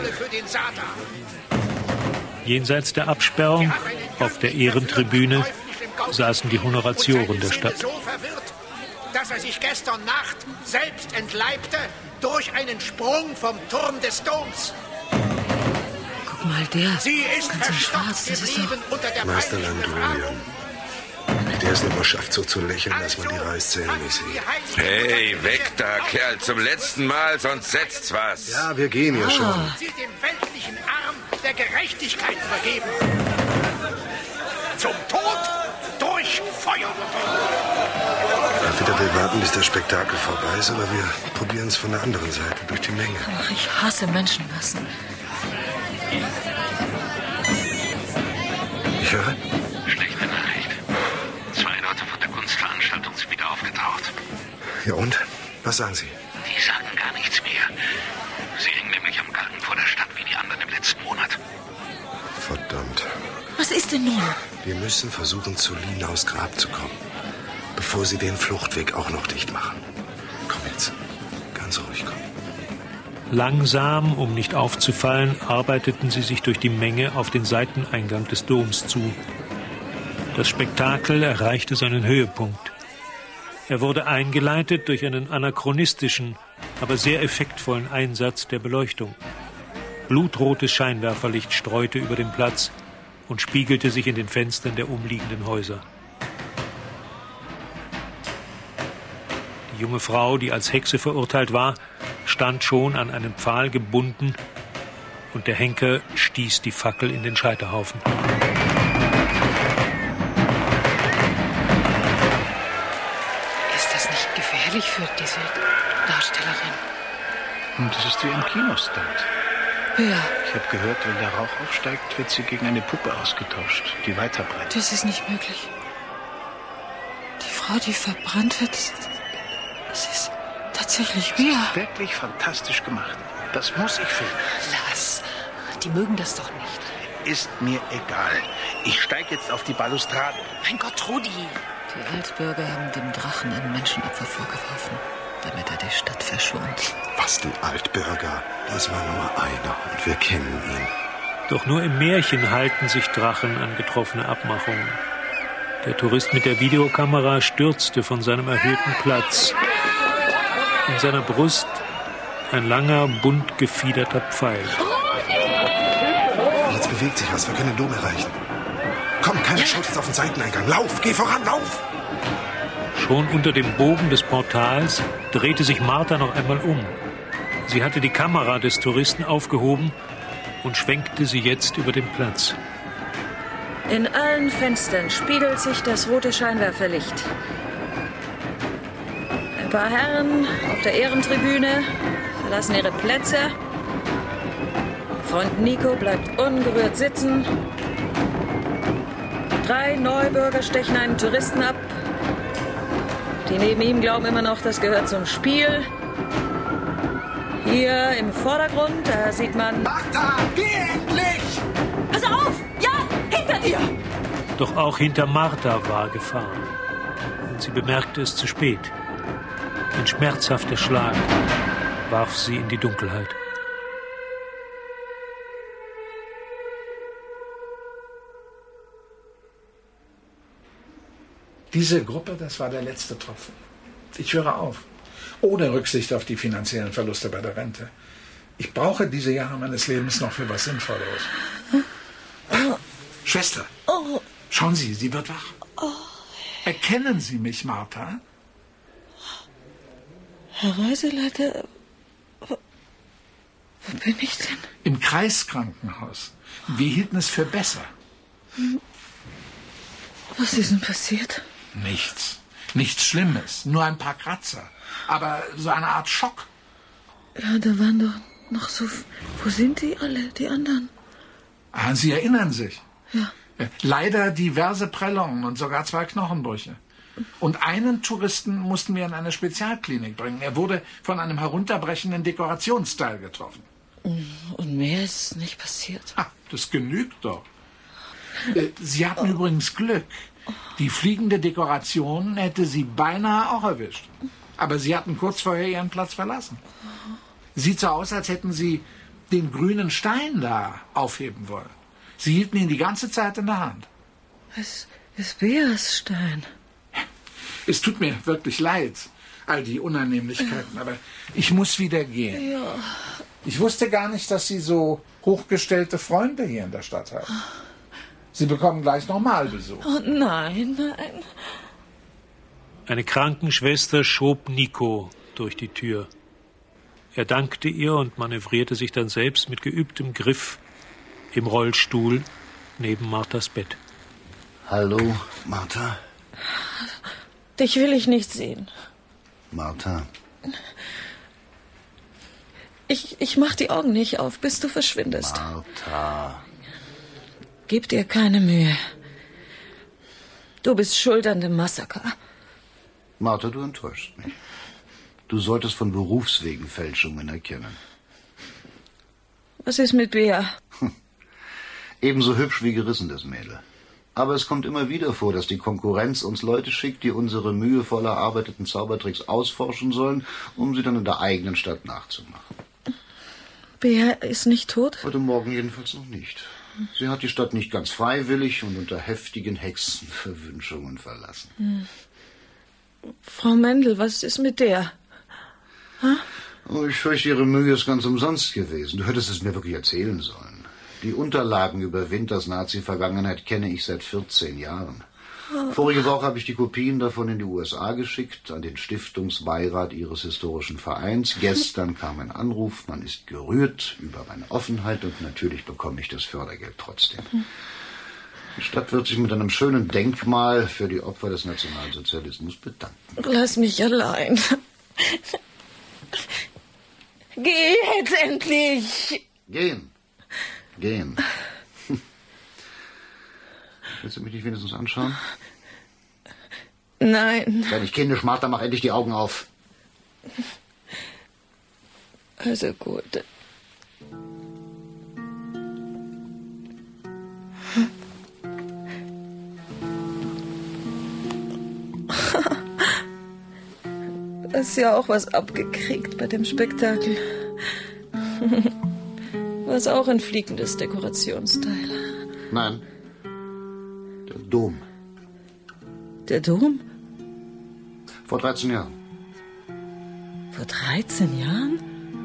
Speaker 2: Jenseits der Absperrung, auf der Ehrentribüne, saßen die Honoratioren der Stadt.
Speaker 17: Dass er sich gestern Nacht selbst entleibte durch einen Sprung vom Turm des Doms.
Speaker 3: Guck mal, der.
Speaker 17: Sie ist
Speaker 3: ganz in Schwarz, das ist doch...
Speaker 17: unter der
Speaker 13: Meister Landurian. Wie der es nochmal schafft, so zu lächeln, dass man die Reißzähne nicht sieht.
Speaker 18: Hey, weg da, Kerl, zum letzten Mal, sonst setzt was.
Speaker 13: Ja, wir gehen ja
Speaker 3: ah.
Speaker 13: schon.
Speaker 17: Sie dem weltlichen Arm der Gerechtigkeit übergeben. Zum Tod durch Feuer.
Speaker 13: Entweder wir warten, bis das Spektakel vorbei ist, oder wir probieren es von der anderen Seite, durch die Menge.
Speaker 3: Ach, ich hasse Menschenmassen.
Speaker 13: Ich höre.
Speaker 19: Schlechte Nachricht. Zwei Leute von der Kunstveranstaltung sind wieder aufgetaucht.
Speaker 13: Ja und? Was sagen Sie?
Speaker 19: Die sagen gar nichts mehr. Sie hängen nämlich am Galgen vor der Stadt wie die anderen im letzten Monat.
Speaker 13: Verdammt.
Speaker 3: Was ist denn nun?
Speaker 13: Wir müssen versuchen, zu Linaus Grab zu kommen, bevor sie den Fluchtweg auch noch dicht machen. Komm jetzt. Ganz ruhig, komm.
Speaker 2: Langsam, um nicht aufzufallen, arbeiteten sie sich durch die Menge auf den Seiteneingang des Doms zu. Das Spektakel erreichte seinen Höhepunkt. Er wurde eingeleitet durch einen anachronistischen, aber sehr effektvollen Einsatz der Beleuchtung. Blutrotes Scheinwerferlicht streute über den Platz und spiegelte sich in den Fenstern der umliegenden Häuser. Die junge Frau, die als Hexe verurteilt war, stand schon an einen Pfahl gebunden und der Henker stieß die Fackel in den Scheiterhaufen.
Speaker 7: Ist das nicht gefährlich für diese Darstellerin?
Speaker 12: Und das ist wie ein Kinostunt.
Speaker 3: Ja.
Speaker 12: Ich habe gehört, wenn der Rauch aufsteigt, wird sie gegen eine Puppe ausgetauscht, die weiter brennt.
Speaker 7: Das ist nicht möglich. Die Frau, die verbrannt wird, das ist tatsächlich
Speaker 12: das
Speaker 7: wir.
Speaker 12: Ist wirklich fantastisch gemacht. Das muss ich filmen.
Speaker 7: Lass. Die mögen das doch nicht.
Speaker 12: Ist mir egal. Ich steige jetzt auf die Balustrade.
Speaker 7: Mein Gott, Rudi.
Speaker 3: Die Altbürger haben dem Drachen ein Menschenopfer vorgeworfen, damit er die Stadt verschont.
Speaker 13: Was, die Altbürger? Das war nur einer und wir kennen ihn.
Speaker 2: Doch nur im Märchen halten sich Drachen an getroffene Abmachungen. Der Tourist mit der Videokamera stürzte von seinem erhöhten Platz. In seiner Brust ein langer, bunt gefiederter Pfeil.
Speaker 13: Jetzt bewegt sich was, wir können den Dom erreichen. Komm, keiner schaut jetzt auf den Seiteneingang. Lauf, geh voran, lauf!
Speaker 2: Schon unter dem Bogen des Portals drehte sich Martha noch einmal um. Sie hatte die Kamera des Touristen aufgehoben und schwenkte sie jetzt über den Platz.
Speaker 3: In allen Fenstern spiegelt sich das rote Scheinwerferlicht. Ein paar Herren auf der Ehrentribüne verlassen ihre Plätze. Freund Nico bleibt ungerührt sitzen. Drei Neubürger stechen einen Touristen ab. Die neben ihm glauben immer noch, das gehört zum Spiel. Hier im Vordergrund, da sieht man...
Speaker 17: Martha, geh endlich!
Speaker 3: Pass auf! Ja, hinter dir!
Speaker 2: Doch auch hinter Martha war Gefahr. Und sie bemerkte es zu spät. Ein schmerzhafter Schlag warf sie in die Dunkelheit.
Speaker 14: Diese Gruppe, das war der letzte Tropfen. Ich höre auf. Ohne Rücksicht auf die finanziellen Verluste bei der Rente. Ich brauche diese Jahre meines Lebens noch für was Sinnvolleres. Schwester, schauen Sie, sie wird wach. Erkennen Sie mich, Martha?
Speaker 7: Herr Reiseleiter, wo, wo bin ich denn?
Speaker 14: Im Kreiskrankenhaus. Wir hielten es für besser.
Speaker 7: Was ist denn passiert?
Speaker 14: Nichts. Nichts Schlimmes. Nur ein paar Kratzer. Aber so eine Art Schock.
Speaker 7: Ja, da waren doch noch so... Wo sind die alle, die anderen?
Speaker 14: Ah, Sie erinnern sich.
Speaker 7: Ja.
Speaker 14: Leider diverse Prellungen und sogar zwei Knochenbrüche. Und einen Touristen mussten wir in eine Spezialklinik bringen. Er wurde von einem herunterbrechenden Dekorationsteil getroffen.
Speaker 7: Und mehr ist nicht passiert.
Speaker 14: Ah, das genügt doch. Sie hatten oh. übrigens Glück. Die fliegende Dekoration hätte Sie beinahe auch erwischt. Aber Sie hatten kurz vorher Ihren Platz verlassen. Sieht so aus, als hätten Sie den grünen Stein da aufheben wollen. Sie hielten ihn die ganze Zeit in der Hand.
Speaker 7: Es ist Beas Stein.
Speaker 14: Es tut mir wirklich leid, all die Unannehmlichkeiten, aber ich muss wieder gehen.
Speaker 7: Ja.
Speaker 14: Ich wusste gar nicht, dass Sie so hochgestellte Freunde hier in der Stadt haben. Sie bekommen gleich nochmal Besuch.
Speaker 7: Oh nein, nein.
Speaker 2: Eine Krankenschwester schob Nico durch die Tür. Er dankte ihr und manövrierte sich dann selbst mit geübtem Griff im Rollstuhl neben Marthas Bett.
Speaker 11: Hallo, Martha.
Speaker 7: Dich will ich nicht sehen.
Speaker 11: Martha.
Speaker 7: Ich, ich mach die Augen nicht auf, bis du verschwindest.
Speaker 11: Martha.
Speaker 7: Gib dir keine Mühe. Du bist schuld an dem Massaker.
Speaker 11: Martha, du enttäuschst mich. Du solltest von Berufswegen Fälschungen erkennen.
Speaker 7: Was ist mit Bea?
Speaker 11: Ebenso hübsch wie gerissen, das Mädel. Aber es kommt immer wieder vor, dass die Konkurrenz uns Leute schickt, die unsere mühevoll erarbeiteten Zaubertricks ausforschen sollen, um sie dann in der eigenen Stadt nachzumachen.
Speaker 7: Bea ist nicht tot?
Speaker 11: Heute Morgen jedenfalls noch nicht. Sie hat die Stadt nicht ganz freiwillig und unter heftigen Hexenverwünschungen verlassen.
Speaker 7: Hm. Frau Mendel, was ist mit der? Ha?
Speaker 11: Oh, ich fürchte, Ihre Mühe ist ganz umsonst gewesen. Du hättest es mir wirklich erzählen sollen. Die Unterlagen über Winters Nazi-Vergangenheit kenne ich seit vierzehn Jahren.
Speaker 7: Oh.
Speaker 11: Vorige Woche habe ich die Kopien davon in die U S A geschickt, an den Stiftungsbeirat Ihres historischen Vereins. Gestern kam ein Anruf, man ist gerührt über meine Offenheit und natürlich bekomme ich das Fördergeld trotzdem. Die Stadt wird sich mit einem schönen Denkmal für die Opfer des Nationalsozialismus bedanken.
Speaker 7: Lass mich allein. Geh jetzt endlich!
Speaker 11: Gehen. Gehen. Willst du mich nicht wenigstens anschauen?
Speaker 7: Nein.
Speaker 11: Sei nicht kindisch, Martha, mach endlich die Augen auf.
Speaker 7: Also gut. Du hast ja auch was abgekriegt bei dem Spektakel. Du hast auch ein fliegendes Dekorationsteil.
Speaker 11: Nein. Der Dom.
Speaker 3: Der Dom?
Speaker 20: Vor dreizehn Jahren.
Speaker 3: Vor dreizehn Jahren?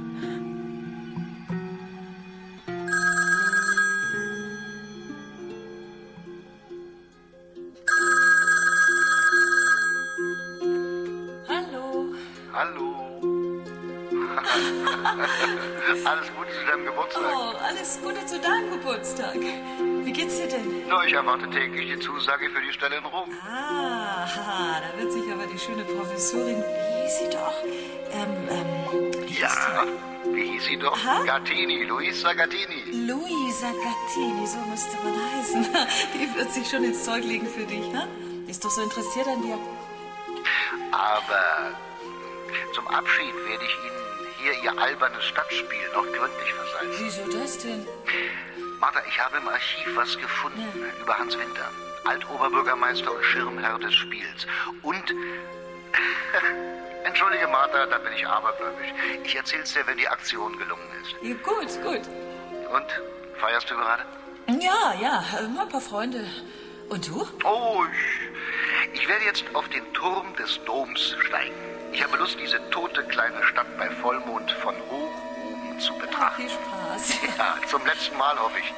Speaker 15: Alles Gute zu deinem Geburtstag.
Speaker 3: Oh, alles Gute zu deinem Geburtstag. Wie geht's dir denn?
Speaker 15: Na, ich erwarte täglich die Zusage für die Stelle in Rom.
Speaker 3: Ah, da wird sich aber die schöne Professorin, wie hieß sie doch? Ähm, ähm, wie
Speaker 15: Ja, wie hieß sie doch?
Speaker 3: Aha.
Speaker 15: Gattini, Luisa Gattini.
Speaker 3: Luisa Gattini, so müsste man heißen. Die wird sich schon ins Zeug legen für dich, ne? Die ist doch so interessiert an dir.
Speaker 15: Aber zum Abschied werde ich Ihnen hier Ihr albernes Stadtspiel noch gründlich versalzen.
Speaker 3: Wieso das denn?
Speaker 15: Martha, ich habe im Archiv was gefunden ja. über Hans Winter, Altoberbürgermeister und Schirmherr des Spiels. Und, entschuldige Martha, da bin ich abergläubisch. Ich erzähl's dir, wenn die Aktion gelungen ist.
Speaker 3: Ja, gut, gut.
Speaker 15: Und, feierst du gerade?
Speaker 3: Ja, ja, ein paar Freunde. Und du?
Speaker 15: Oh, ich, ich werde jetzt auf den Turm des Doms steigen. Ich habe Lust, diese tote kleine Stadt bei Vollmond von hoch oben zu betrachten.
Speaker 3: Viel Spaß.
Speaker 15: Ja, zum letzten Mal, hoffe ich.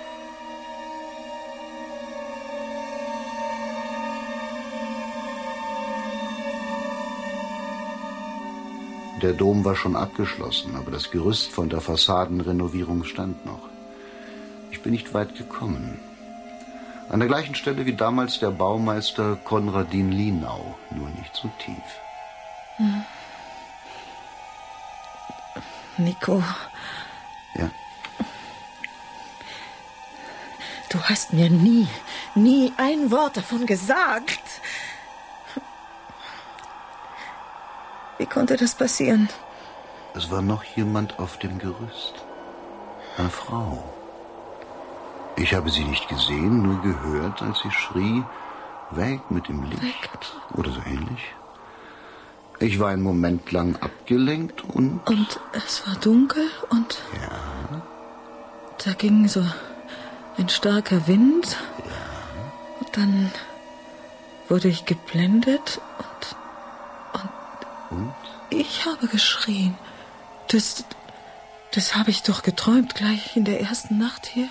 Speaker 20: Der Dom war schon abgeschlossen, aber das Gerüst von der Fassadenrenovierung stand noch. Ich bin nicht weit gekommen. An der gleichen Stelle wie damals der Baumeister Konradin Linau, nur nicht so tief.
Speaker 3: Hm. Nico.
Speaker 20: Ja?
Speaker 3: Du hast mir nie, nie ein Wort davon gesagt. Wie konnte das passieren?
Speaker 20: Es war noch jemand auf dem Gerüst. Eine Frau. Ich habe sie nicht gesehen, nur gehört, als sie schrie, weg mit dem Licht. Weg. Oder so ähnlich. Ich war einen Moment lang abgelenkt und...
Speaker 3: Und es war dunkel und...
Speaker 20: Ja.
Speaker 3: Da ging so ein starker Wind.
Speaker 20: Ja.
Speaker 3: Und dann wurde ich geblendet und... Und?
Speaker 20: Und?
Speaker 3: Ich habe geschrien. Das... Das habe ich doch geträumt, gleich in der ersten Nacht hier.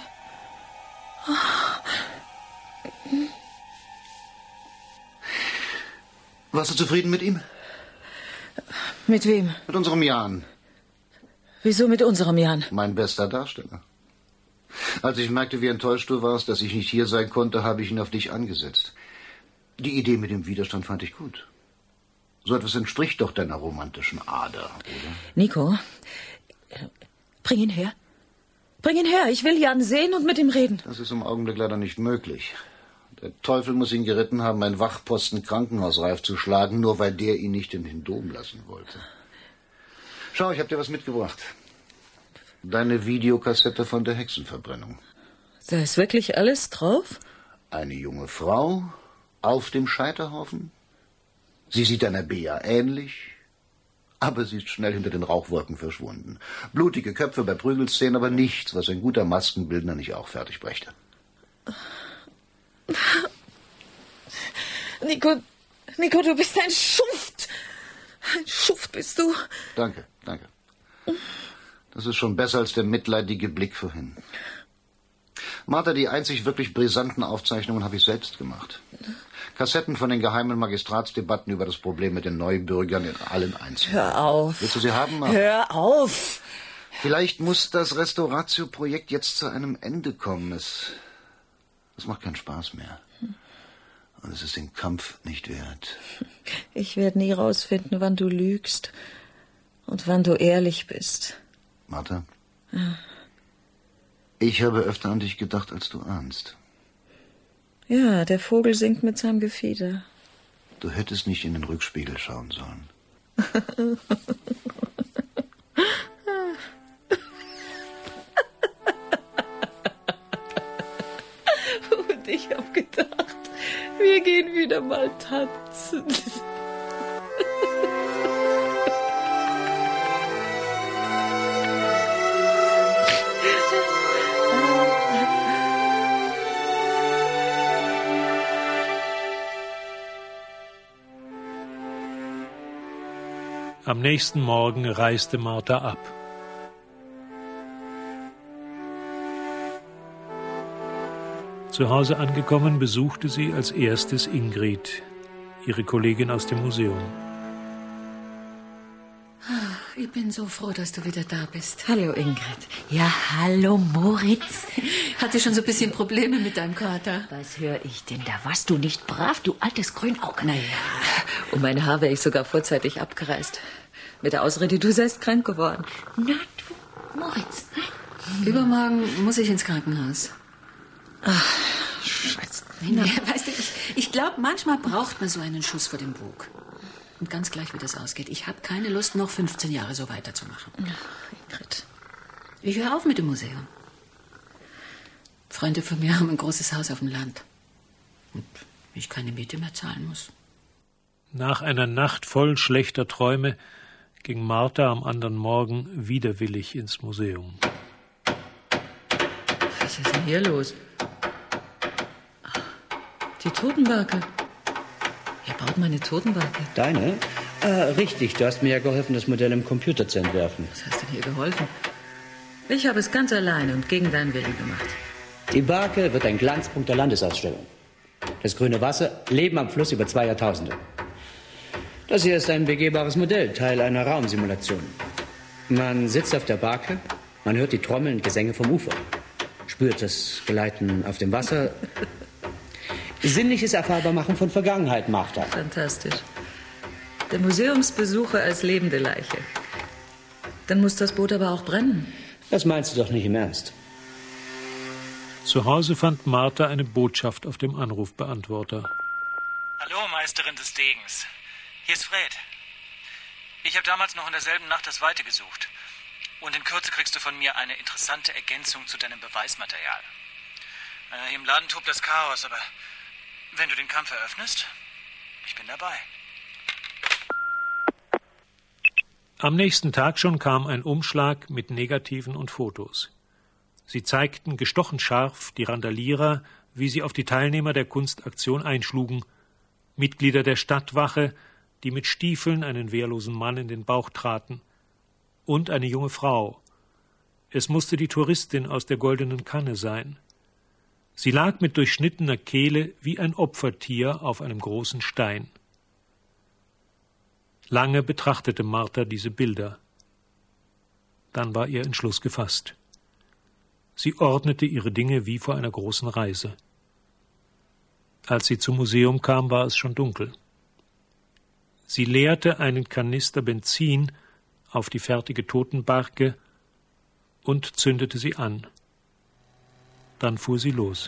Speaker 20: Warst du zufrieden mit ihm?
Speaker 3: Mit wem?
Speaker 20: Mit unserem Jan.
Speaker 3: Wieso mit unserem Jan?
Speaker 20: Mein bester Darsteller. Als ich merkte, wie enttäuscht du warst, dass ich nicht hier sein konnte, habe ich ihn auf dich angesetzt. Die Idee mit dem Widerstand fand ich gut. So etwas entspricht doch deiner romantischen Ader, oder?
Speaker 3: Nico, bring ihn her. Bring ihn her, ich will Jan sehen und mit ihm reden.
Speaker 20: Das ist im Augenblick leider nicht möglich. Der Teufel muss ihn geritten haben, ein Wachposten krankenhausreif zu schlagen, nur weil der ihn nicht in den Dom lassen wollte. Schau, ich habe dir was mitgebracht. Deine Videokassette von der Hexenverbrennung.
Speaker 3: Da ist wirklich alles drauf?
Speaker 20: Eine junge Frau auf dem Scheiterhaufen. Sie sieht einer Bea ähnlich, aber sie ist schnell hinter den Rauchwolken verschwunden. Blutige Köpfe bei Prügelszenen, aber nichts, was ein guter Maskenbildner nicht auch fertig brächte.
Speaker 3: Nico, Nico, du bist ein Schuft. Ein Schuft bist du.
Speaker 20: Danke, danke. Das ist schon besser als der mitleidige Blick vorhin. Martha, die einzig wirklich brisanten Aufzeichnungen habe ich selbst gemacht. Kassetten von den geheimen Magistratsdebatten über das Problem mit den Neubürgern in allen Einzelnen.
Speaker 3: Hör auf.
Speaker 20: Willst du sie haben, Martha?
Speaker 3: Hör auf.
Speaker 20: Vielleicht muss das Restauratio-Projekt jetzt zu einem Ende kommen. Es, es macht keinen Spaß mehr. Und es ist den Kampf nicht wert.
Speaker 3: Ich werde nie rausfinden, wann du lügst und wann du ehrlich bist.
Speaker 20: Martha?
Speaker 3: Ja.
Speaker 20: Ich habe öfter an dich gedacht, als du ahnst.
Speaker 3: Ja, der Vogel singt mit seinem Gefieder.
Speaker 20: Du hättest nicht in den Rückspiegel schauen sollen.
Speaker 3: Und ich hab gedacht, wir gehen wieder mal tanzen.
Speaker 2: Am nächsten Morgen reiste Martha ab. Zu Hause angekommen, besuchte sie als erstes Ingrid, ihre Kollegin aus dem Museum.
Speaker 3: Ich bin so froh, dass du wieder da bist.
Speaker 7: Hallo, Ingrid. Ja, hallo, Moritz.
Speaker 3: Hatte schon so ein bisschen Probleme mit deinem Kater.
Speaker 7: Was höre ich denn da? Warst du nicht brav, du altes Grünauge?
Speaker 3: Naja, um mein Haar wäre ich sogar vorzeitig abgereist. Mit der Ausrede, du seist krank geworden.
Speaker 7: Na, du, Moritz.
Speaker 3: Hm. Übermorgen muss ich ins Krankenhaus.
Speaker 7: Ach, Scheiße.
Speaker 3: Nee, weißt du, ich, ich glaube, manchmal braucht man so einen Schuss vor dem Bug. Und ganz gleich, wie das ausgeht. Ich habe keine Lust, noch fünfzehn Jahre so weiterzumachen.
Speaker 7: Ach, Ingrid.
Speaker 3: Ich höre auf mit dem Museum. Freunde von mir haben ein großes Haus auf dem Land. Und ich keine Miete mehr zahlen muss.
Speaker 2: Nach einer Nacht voll schlechter Träume ging Martha am anderen Morgen widerwillig ins Museum.
Speaker 3: Was ist denn hier los? Die Totenbarke. Wer baut meine Totenbarke?
Speaker 21: Deine? Äh, richtig, du hast mir ja geholfen, das Modell im Computer zu entwerfen.
Speaker 3: Was hast du dir geholfen? Ich habe es ganz alleine und gegen deinen Willen gemacht.
Speaker 21: Die Barke wird ein Glanzpunkt der Landesausstellung. Das grüne Wasser, Leben am Fluss über zwei Jahrtausende. Das hier ist ein begehbares Modell, Teil einer Raumsimulation. Man sitzt auf der Barke, man hört die Trommeln und Gesänge vom Ufer, spürt das Gleiten auf dem Wasser. Sinnliches Erfahrbarmachen von Vergangenheit, Martha.
Speaker 3: Fantastisch. Der Museumsbesucher als lebende Leiche. Dann muss das Boot aber auch brennen.
Speaker 21: Das meinst du doch nicht im Ernst.
Speaker 2: Zu Hause fand Martha eine Botschaft auf dem Anrufbeantworter.
Speaker 22: Hallo, Meisterin des Degens. Hier ist Fred. Ich habe damals noch in derselben Nacht das Weite gesucht. Und in Kürze kriegst du von mir eine interessante Ergänzung zu deinem Beweismaterial. Äh, hier im Laden tobt das Chaos, aber wenn du den Kampf eröffnest, ich bin dabei.
Speaker 2: Am nächsten Tag schon kam ein Umschlag mit Negativen und Fotos. Sie zeigten gestochen scharf die Randalierer, wie sie auf die Teilnehmer der Kunstaktion einschlugen, Mitglieder der Stadtwache, die mit Stiefeln einen wehrlosen Mann in den Bauch traten, und eine junge Frau. Es musste die Touristin aus der Goldenen Kanne sein. Sie lag mit durchschnittener Kehle wie ein Opfertier auf einem großen Stein. Lange betrachtete Martha diese Bilder. Dann war ihr Entschluss gefasst. Sie ordnete ihre Dinge wie vor einer großen Reise. Als sie zum Museum kam, war es schon dunkel. Sie leerte einen Kanister Benzin auf die fertige Totenbarke und zündete sie an. Dann fuhr sie los.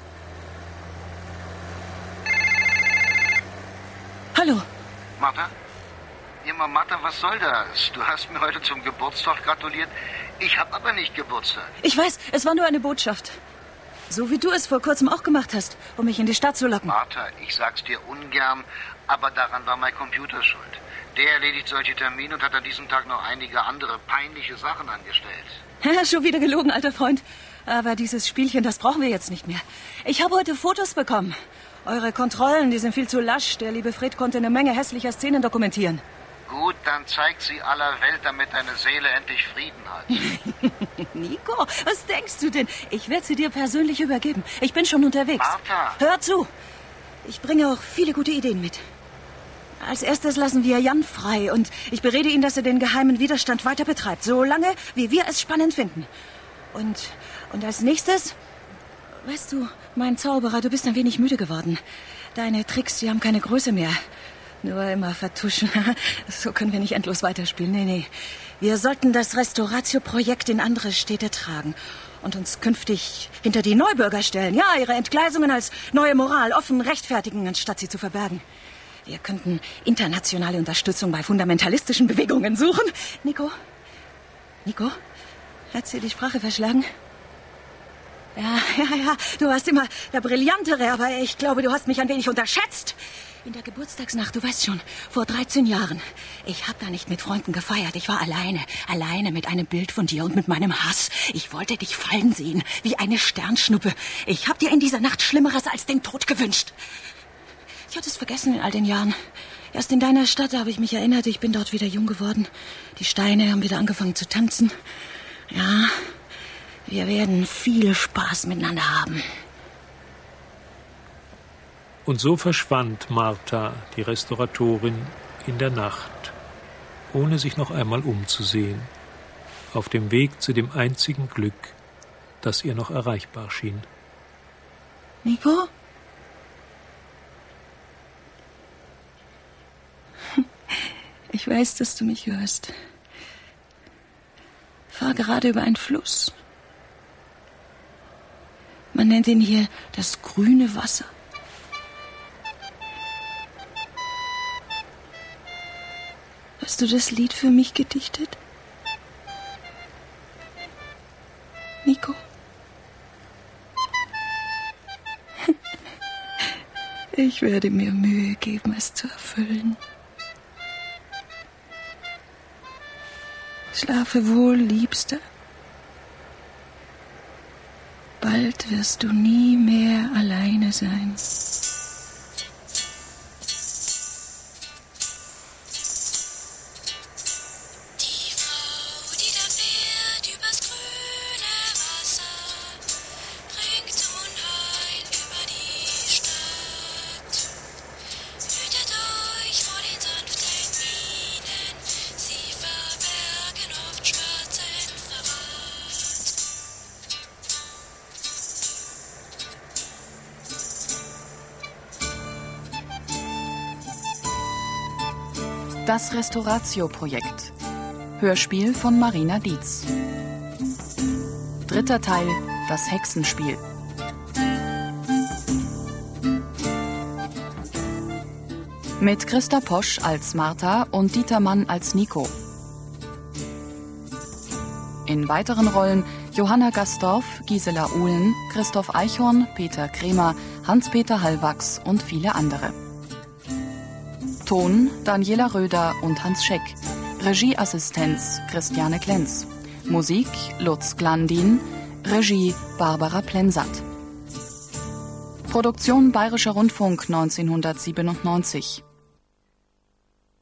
Speaker 3: Hallo.
Speaker 15: Martha? Immer Martha, was soll das? Du hast mir heute zum Geburtstag gratuliert. Ich habe aber nicht Geburtstag.
Speaker 3: Ich weiß, es war nur eine Botschaft. So wie du es vor kurzem auch gemacht hast, um mich in die Stadt zu locken.
Speaker 15: Martha, ich sag's dir ungern, aber daran war mein Computer schuld. Der erledigt solche Termine und hat an diesem Tag noch einige andere peinliche Sachen angestellt.
Speaker 3: Schon wieder gelogen, alter Freund. Aber dieses Spielchen, das brauchen wir jetzt nicht mehr. Ich habe heute Fotos bekommen. Eure Kontrollen, die sind viel zu lasch. Der liebe Fred konnte eine Menge hässlicher Szenen dokumentieren.
Speaker 15: Gut, dann zeigt sie aller Welt, damit deine Seele endlich Frieden hat.
Speaker 3: Nico, was denkst du denn? Ich werde sie dir persönlich übergeben. Ich bin schon unterwegs.
Speaker 15: Martha!
Speaker 3: Hör zu! Ich bringe auch viele gute Ideen mit. Als erstes lassen wir Jan frei und ich berede ihn, dass er den geheimen Widerstand weiter betreibt, solange wie wir es spannend finden. Und, und als nächstes, weißt du, mein Zauberer, du bist ein wenig müde geworden. Deine Tricks, die haben keine Größe mehr. Nur immer vertuschen. So können wir nicht endlos weiterspielen. Nee, nee. Wir sollten das Restauratio-Projekt in andere Städte tragen und uns künftig hinter die Neubürger stellen. Ja, ihre Entgleisungen als neue Moral offen rechtfertigen, anstatt sie zu verbergen. Wir könnten internationale Unterstützung bei fundamentalistischen Bewegungen suchen. Nico? Nico? Hat sie die Sprache verschlagen? Ja, ja, ja. Du warst immer der Brillantere, aber ich glaube, du hast mich ein wenig unterschätzt. In der Geburtstagsnacht, du weißt schon, vor dreizehn Jahren. Ich habe da nicht mit Freunden gefeiert. Ich war alleine. Alleine mit einem Bild von dir und mit meinem Hass. Ich wollte dich fallen sehen, wie eine Sternschnuppe. Ich habe dir in dieser Nacht Schlimmeres als den Tod gewünscht. Ich hatte es vergessen in all den Jahren.
Speaker 7: Erst in deiner Stadt habe ich mich erinnert, ich bin dort wieder jung geworden. Die Steine haben wieder angefangen zu tanzen. Ja, wir werden viel Spaß miteinander haben.
Speaker 2: Und so verschwand Martha, die Restauratorin, in der Nacht, ohne sich noch einmal umzusehen, auf dem Weg zu dem einzigen Glück, das ihr noch erreichbar schien.
Speaker 7: Nico? Ich weiß, dass du mich hörst. Ich fahre gerade über einen Fluss. Man nennt ihn hier das grüne Wasser. Hast du das Lied für mich gedichtet? Nico? Ich werde mir Mühe geben, es zu erfüllen. Schlafe wohl, Liebster. Bald wirst du nie mehr alleine sein.
Speaker 1: Das Restauratio-Projekt. Hörspiel von Marina Dietz. Dritter Teil, das Hexenspiel. Mit Christa Posch als Martha und Dieter Mann als Nico. In weiteren Rollen Johanna Gastorf, Gisela Uhlen, Christoph Eichhorn, Peter Kremer, Hans-Peter Hallwachs und viele andere. Ton Daniela Röder und Hans Scheck. Regieassistenz Christiane Klenz. Musik Lutz Glandin. Regie Barbara Plensat. Produktion Bayerischer Rundfunk neunzehnhundertsiebenundneunzig.